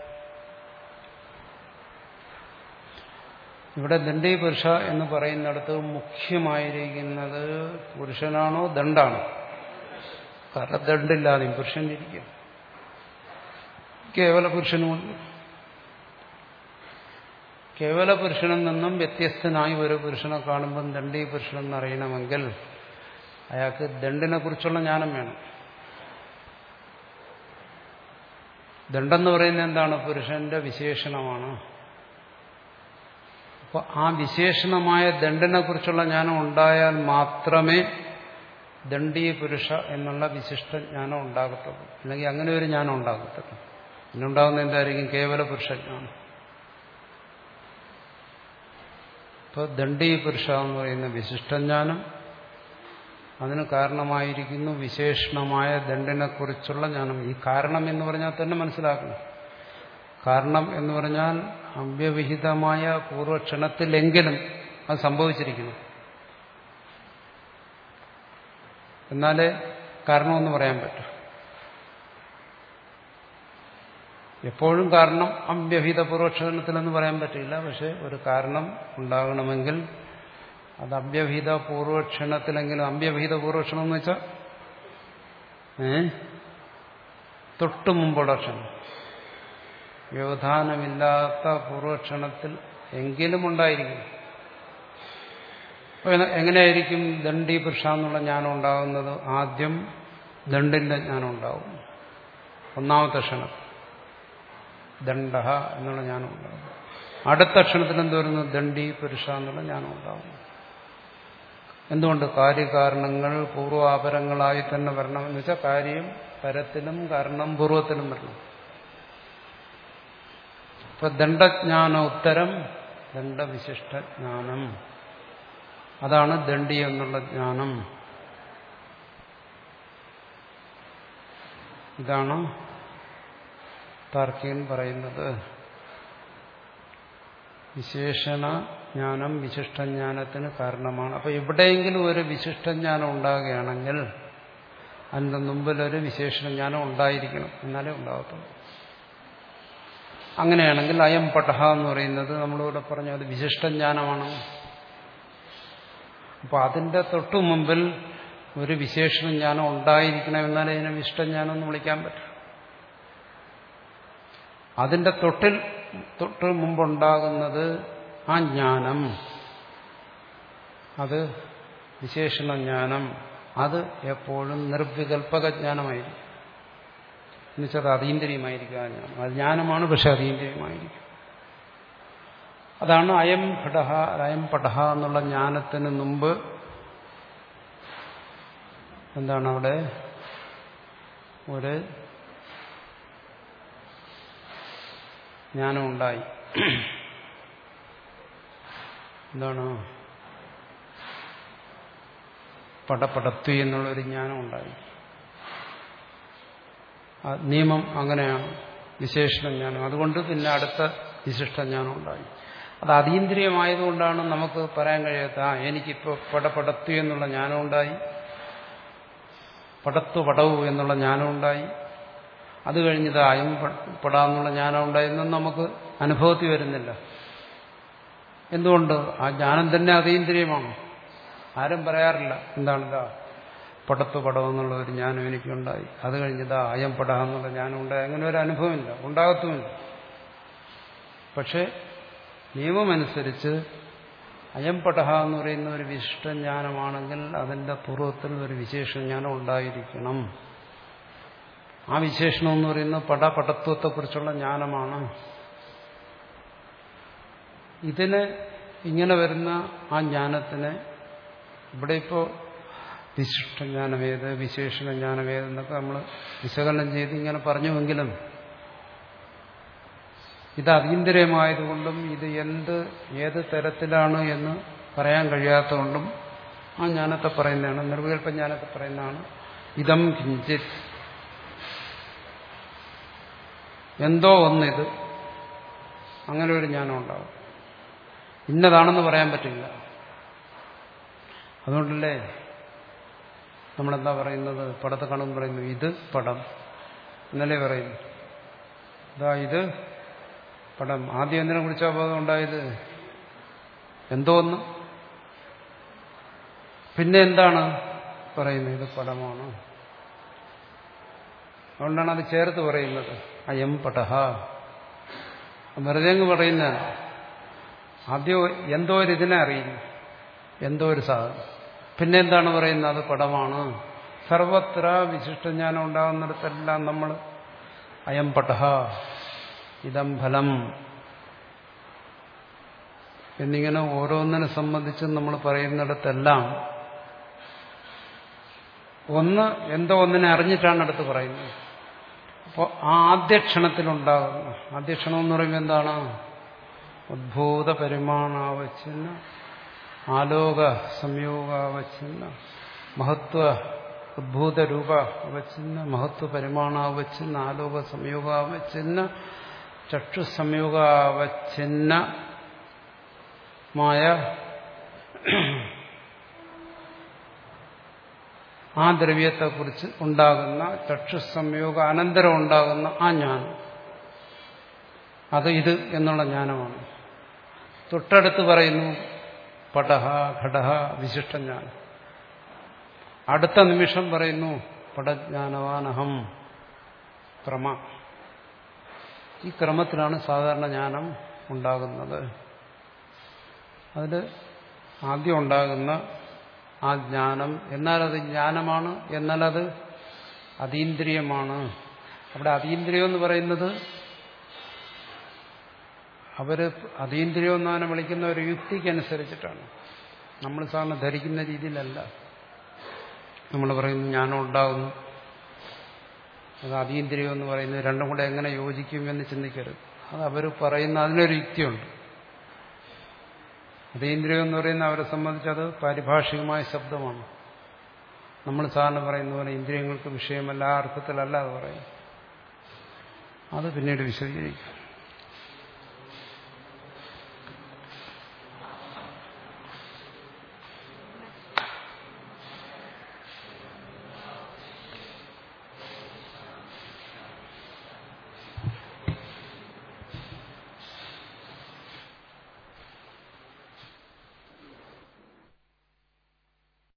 ഇവിടെ ദണ്ഡി പുരുഷ എന്ന് പറയുന്നിടത്ത് മുഖ്യമായിരിക്കുന്നത് പുരുഷനാണോ ദണ്ഡാണോ? കാരണം ദണ്ഡില്ലാതെയും പുരുഷനിരിക്കും, കേവല പുരുഷനുമുണ്ട്. കേവല പുരുഷനിൽ നിന്നും വ്യത്യസ്തനായി ഒരു പുരുഷനെ കാണുമ്പം ദണ്ഡി പുരുഷനെന്ന് അറിയണമെങ്കിൽ അയാൾക്ക് ദണ്ഡിനെ കുറിച്ചുള്ള ജ്ഞാനം വേണം. ദണ്ഡെന്ന് പറയുന്നത് എന്താണ്? പുരുഷന്റെ വിശേഷണമാണ്. അപ്പോൾ ആ വിശേഷണമായ ദണ്ഡിനെ കുറിച്ചുള്ള ജ്ഞാനം ഉണ്ടായാൽ മാത്രമേ ദണ്ഡീ പുരുഷ എന്നുള്ള വിശിഷ്ട ജ്ഞാനം ഉണ്ടാകത്തുള്ളൂ. അല്ലെങ്കിൽ അങ്ങനെ ഒരു ജ്ഞാനം ഉണ്ടാകത്തുള്ളൂ. പിന്നുണ്ടാകുന്ന എന്തായിരിക്കും? കേവല പുരുഷജ്ഞാനം. ഇപ്പോൾ ദണ്ഡീ പുരുഷ എന്ന് പറയുന്ന വിശിഷ്ടജ്ഞാനം, അതിന് കാരണമായിരിക്കുന്നു വിശേഷണമായ ദണ്ഡിനെക്കുറിച്ചുള്ള ജ്ഞാനം. ഈ കാരണം എന്ന് പറഞ്ഞാൽ തന്നെ മനസ്സിലാക്കണം. കാരണം എന്ന് പറഞ്ഞാൽ അവ്യവഹിതമായ പൂർവക്ഷണത്തിലെങ്കിലും അത് സംഭവിച്ചിരിക്കുന്നു. എന്നാലേ കാരണമെന്ന് പറയാൻ പറ്റും. എപ്പോഴും കാരണം അവ്യവഹിത പൂർവക്ഷണത്തിലെന്ന് പറയാൻ പറ്റില്ല. പക്ഷെ ഒരു കാരണം ഉണ്ടാകണമെങ്കിൽ അത് അവ്യവഹിത പൂർവക്ഷണത്തിലെങ്കിലും, അവ്യവഹിത പൂർവക്ഷണം എന്ന് വെച്ചാൽ ഏ തൊട്ടു മുമ്പുള്ള ക്ഷണം, വ്യവധാനമില്ലാത്ത പൂർവക്ഷണത്തിൽ എങ്കിലും ഉണ്ടായിരിക്കും. എങ്ങനെയായിരിക്കും ദണ്ഡി പുരുഷ എന്നുള്ള ജ്ഞാനം ഉണ്ടാകുന്നത്? ആദ്യം ദണ്ഡിന്റെ ജ്ഞാനം ഉണ്ടാവും. ഒന്നാമത്തെ ക്ഷണം ദണ്ഡ എന്നുള്ള ജ്ഞാനം ഉണ്ടാകും. അടുത്ത ക്ഷണത്തിൽ എന്ത് വരുന്നു? ദണ്ഡി പുരുഷ എന്നുള്ള ജ്ഞാനം ഉണ്ടാകും. എന്തുകൊണ്ട്? കാര്യകാരണങ്ങൾ പൂർവാപരങ്ങളായി തന്നെ വരണം. എന്ന് വെച്ചാൽ കാര്യം പരത്തിലും കാരണം പൂർവത്തിലും വരണം. ഇപ്പൊ ദണ്ഡജ്ഞാന ഉത്തരം ദണ്ഡവിശിഷ്ടജ്ഞാനം, അതാണ് ദണ്ഡി എന്നുള്ള ജ്ഞാനം. ഇതാണ് താർക്കികൻ പറയുന്നത്. വിശേഷണ ജ്ഞാനം വിശിഷ്ടജ്ഞാനത്തിന് കാരണമാണ്. അപ്പൊ എവിടെയെങ്കിലും ഒരു വിശിഷ്ടജ്ഞാനം ഉണ്ടാകുകയാണെങ്കിൽ അതിന്റെ മുമ്പിലൊരു വിശേഷണജ്ഞാനം ഉണ്ടായിരിക്കണം, എന്നാലേ ഉണ്ടാകത്തുള്ളൂ. അങ്ങനെയാണെങ്കിൽ അയം പടഹ എന്ന് പറയുന്നത് നമ്മളിവിടെ പറഞ്ഞു അത് വിശിഷ്ടജ്ഞാനമാണ്. അപ്പോൾ അതിന്റെ തൊട്ടു മുമ്പിൽ ഒരു വിശേഷണജ്ഞാനം ഉണ്ടായിരിക്കണം, എന്നാലേ ഇതിനെ വിശിഷ്ടജ്ഞാനം എന്ന് വിളിക്കാൻ പറ്റും. അതിന്റെ തൊട്ടിൽ തൊട്ട് മുമ്പുണ്ടാകുന്നത് ആ ജ്ഞാനം, അത് വിശേഷണജ്ഞാനം, അത് എപ്പോഴും നിർവികൽപക ജ്ഞാനമായിരിക്കും. എന്നുവെച്ചാൽ അത് അതീന്ദ്രിയമായിരിക്കും. ആ ജ്ഞാനം അത് ജ്ഞാനമാണ്, പക്ഷെ അതീന്ദ്രിയമായിരിക്കും. അതാണ് അയം ഘടഹ അയം പടഹ എന്നുള്ള ജ്ഞാനത്തിന് മുമ്പ് എന്താണ് അവിടെ ഒരു ജ്ഞാനം ഉണ്ടായി. എന്താണ്? പടപടത്വ എന്നുള്ളൊരു ജ്ഞാനം ഉണ്ടായി. നിയമം അങ്ങനെയാണ്, വിശേഷണജ്ഞാനം. അതുകൊണ്ട് പിന്നെ അടുത്ത വിശിഷ്ടജ്ഞാനം ഉണ്ടായി. അത് അതീന്ദ്രിയമായതുകൊണ്ടാണ് നമുക്ക് പറയാൻ കഴിയാത്ത ആ എനിക്കിപ്പോൾ പടപടത്വ എന്നുള്ള ജ്ഞാനം ഉണ്ടായി, പടത്വ പടവു എന്നുള്ള ജ്ഞാനം ഉണ്ടായി, അത് കഴിഞ്ഞത് അയം പെടാന്നുള്ള ജ്ഞാനം ഉണ്ടായെന്നും നമുക്ക് അനുഭവത്തിൽ വരുന്നില്ല. എന്തുകൊണ്ട്? ആ ജ്ഞാനം തന്നെ അതീന്ദ്രിയമാണ്. ആരും പറയാറില്ല എന്താണിതാ പടത്വ പടവെന്നുള്ള ഒരു ജ്ഞാനം എനിക്കുണ്ടായി, അത് കഴിഞ്ഞതാ അയം പട എന്നുള്ള ജ്ഞാനം ഉണ്ടായി. അങ്ങനെ ഒരു അനുഭവമില്ല, ഉണ്ടാകത്തുമില്ല. പക്ഷെ നിയമമനുസരിച്ച് അയം പടഹ എന്ന് പറയുന്ന ഒരു വിശിഷ്ടജ്ഞാനമാണെങ്കിൽ അതിന്റെ പൂർവ്വത്തിൽ ഒരു വിശേഷജ്ഞാനം ഉണ്ടായിരിക്കണം. ആ വിശേഷണം എന്ന് പറയുന്നത് പടപടത്വത്തെക്കുറിച്ചുള്ള ജ്ഞാനമാണ്. ഇതിന് ഇങ്ങനെ വരുന്ന ആ ജ്ഞാനത്തിന് ഇവിടെ ഇപ്പോൾ വിശിഷ്ടജ്ഞാനമേത് വിശേഷണജ്ഞാനമേതെന്നൊക്കെ നമ്മൾ വിശകലനം ചെയ്ത് ഇങ്ങനെ പറഞ്ഞുവെങ്കിലും ഇത് അതീന്ദ്രിയമായതുകൊണ്ടും ഇത് എന്ത് ഏത് തരത്തിലാണ് എന്ന് പറയാൻ കഴിയാത്തതുകൊണ്ടും ആ ജ്ഞാനത്തെ പറയുന്നതാണ്, നിർവികൽപ്പ ജ്ഞാനത്തെ പറയുന്നതാണ് ഇതം കിഞ്ചിത്, എന്തോ ഒന്നിത്, അങ്ങനെ ഒരു ജ്ഞാനം ഉണ്ടാവും. ഇന്നതാണെന്ന് പറയാൻ പറ്റില്ല. അതുകൊണ്ടല്ലേ നമ്മളെന്താ പറയുന്നത്? പടത്തെ കാണുമ്പോൾ പറയുന്നു ഇത് പടം എന്നല്ലേ പറയുന്നു. ഇതാ ഇത് പടം. ആദ്യം എന്തിനെ കുറിച്ചാ ബോധം ഉണ്ടായത്? എന്തോ ഒന്ന്. പിന്നെ എന്താണ് പറയുന്നത്? ഇത് പടമാണ്. അതുകൊണ്ടാണ് അത് ചേർത്ത് പറയുന്നത്. അയം പടഹ. വെറുതെ അങ്ങ് പറയുന്നതാണ്. ആദ്യം എന്തോ ഒരു ഇതിനെ അറിയുന്നു, എന്തോ ഒരു സാധനം. പിന്നെ എന്താണ് പറയുന്നത്? അത് പടമാണ്. സർവത്ര വിശിഷ്ടജ്ഞാനം ഉണ്ടാകുന്നിടത്തെല്ലാം നമ്മൾ അയം പടഹ ഇതം ഫലം എന്നിങ്ങനെ ഓരോന്നിനെ സംബന്ധിച്ചും നമ്മൾ പറയുന്നിടത്തെല്ലാം ഒന്ന് എന്തോ ഒന്നിനെ അറിഞ്ഞിട്ടാണ് അടുത്ത് പറയുന്നത്. അപ്പോൾ ആ ആദ്യക്ഷണത്തിലുണ്ടാകുന്ന, ആദ്യക്ഷണം എന്ന് പറയുമ്പോൾ എന്താണ്? ഉദ്ഭൂത പരിമാണാവച്ഛിന്ന ആലോക സംയോഗാവച്ഛിന്ന മഹത്വ ഉദ്ഭൂത രൂപ അവച്ഛിന്ന മഹത്വ പരിമാണാവച്ഛിന്ന ആലോക സംയോഗാവച്ഛിന്ന ചക്ഷു സംയോഗാവച്ഛിന്നമായ ആ ദ്രവ്യത്തെക്കുറിച്ച് ഉണ്ടാകുന്ന ചക്ഷു സംയോഗ അനന്തരം ഉണ്ടാകുന്ന ആ ജ്ഞാനം, അത് ഇത് എന്നുള്ള ജ്ഞാനമാണ്. തൊട്ടടുത്ത് പറയുന്നു പടഹ ഘടഹ വിശിഷ്ടജ്ഞാനം. അടുത്ത നിമിഷം പറയുന്നു പടജ്ഞാനവാനഹം. ക്രമ. ഈ ക്രമത്തിലാണ് സാധാരണ ജ്ഞാനം ഉണ്ടാകുന്നത്. അതിൽ ആദ്യം ഉണ്ടാകുന്ന ആ ജ്ഞാനം, എന്നാലത് ജ്ഞാനമാണ്, എന്നാലത് അതീന്ദ്രിയമാണ്. അവിടെ അതീന്ദ്രിയം എന്ന് പറയുന്നത് അവര് അതീന്ദ്രിയം എന്നവനെ വിളിക്കുന്ന ഒരു യുക്തിക്കനുസരിച്ചിട്ടാണ്. നമ്മൾ സാധാരണ ധരിക്കുന്ന രീതിയിലല്ല. നമ്മൾ പറയുന്നു ജ്ഞാനം ഉണ്ടാകുന്നു, അത് അതീന്ദ്രിയം എന്ന് പറയുന്നത് രണ്ടും കൂടെ എങ്ങനെ യോജിക്കുമെന്ന് ചിന്തിക്കരുത്. അത് അവർ പറയുന്ന അതിനൊരു യുക്തിയുണ്ട്. അതീന്ദ്രിയം എന്ന് പറയുന്ന അവരെ സംബന്ധിച്ച് അത് പാരിഭാഷികമായ ശബ്ദമാണ്. നമ്മൾ സാധാരണ പറയുന്ന പോലെ ഇന്ദ്രിയങ്ങൾക്ക് വിഷയമല്ല, ആ അർത്ഥത്തിലല്ല അത് പറയും. അത് പിന്നീട് വിശദീകരിക്കും.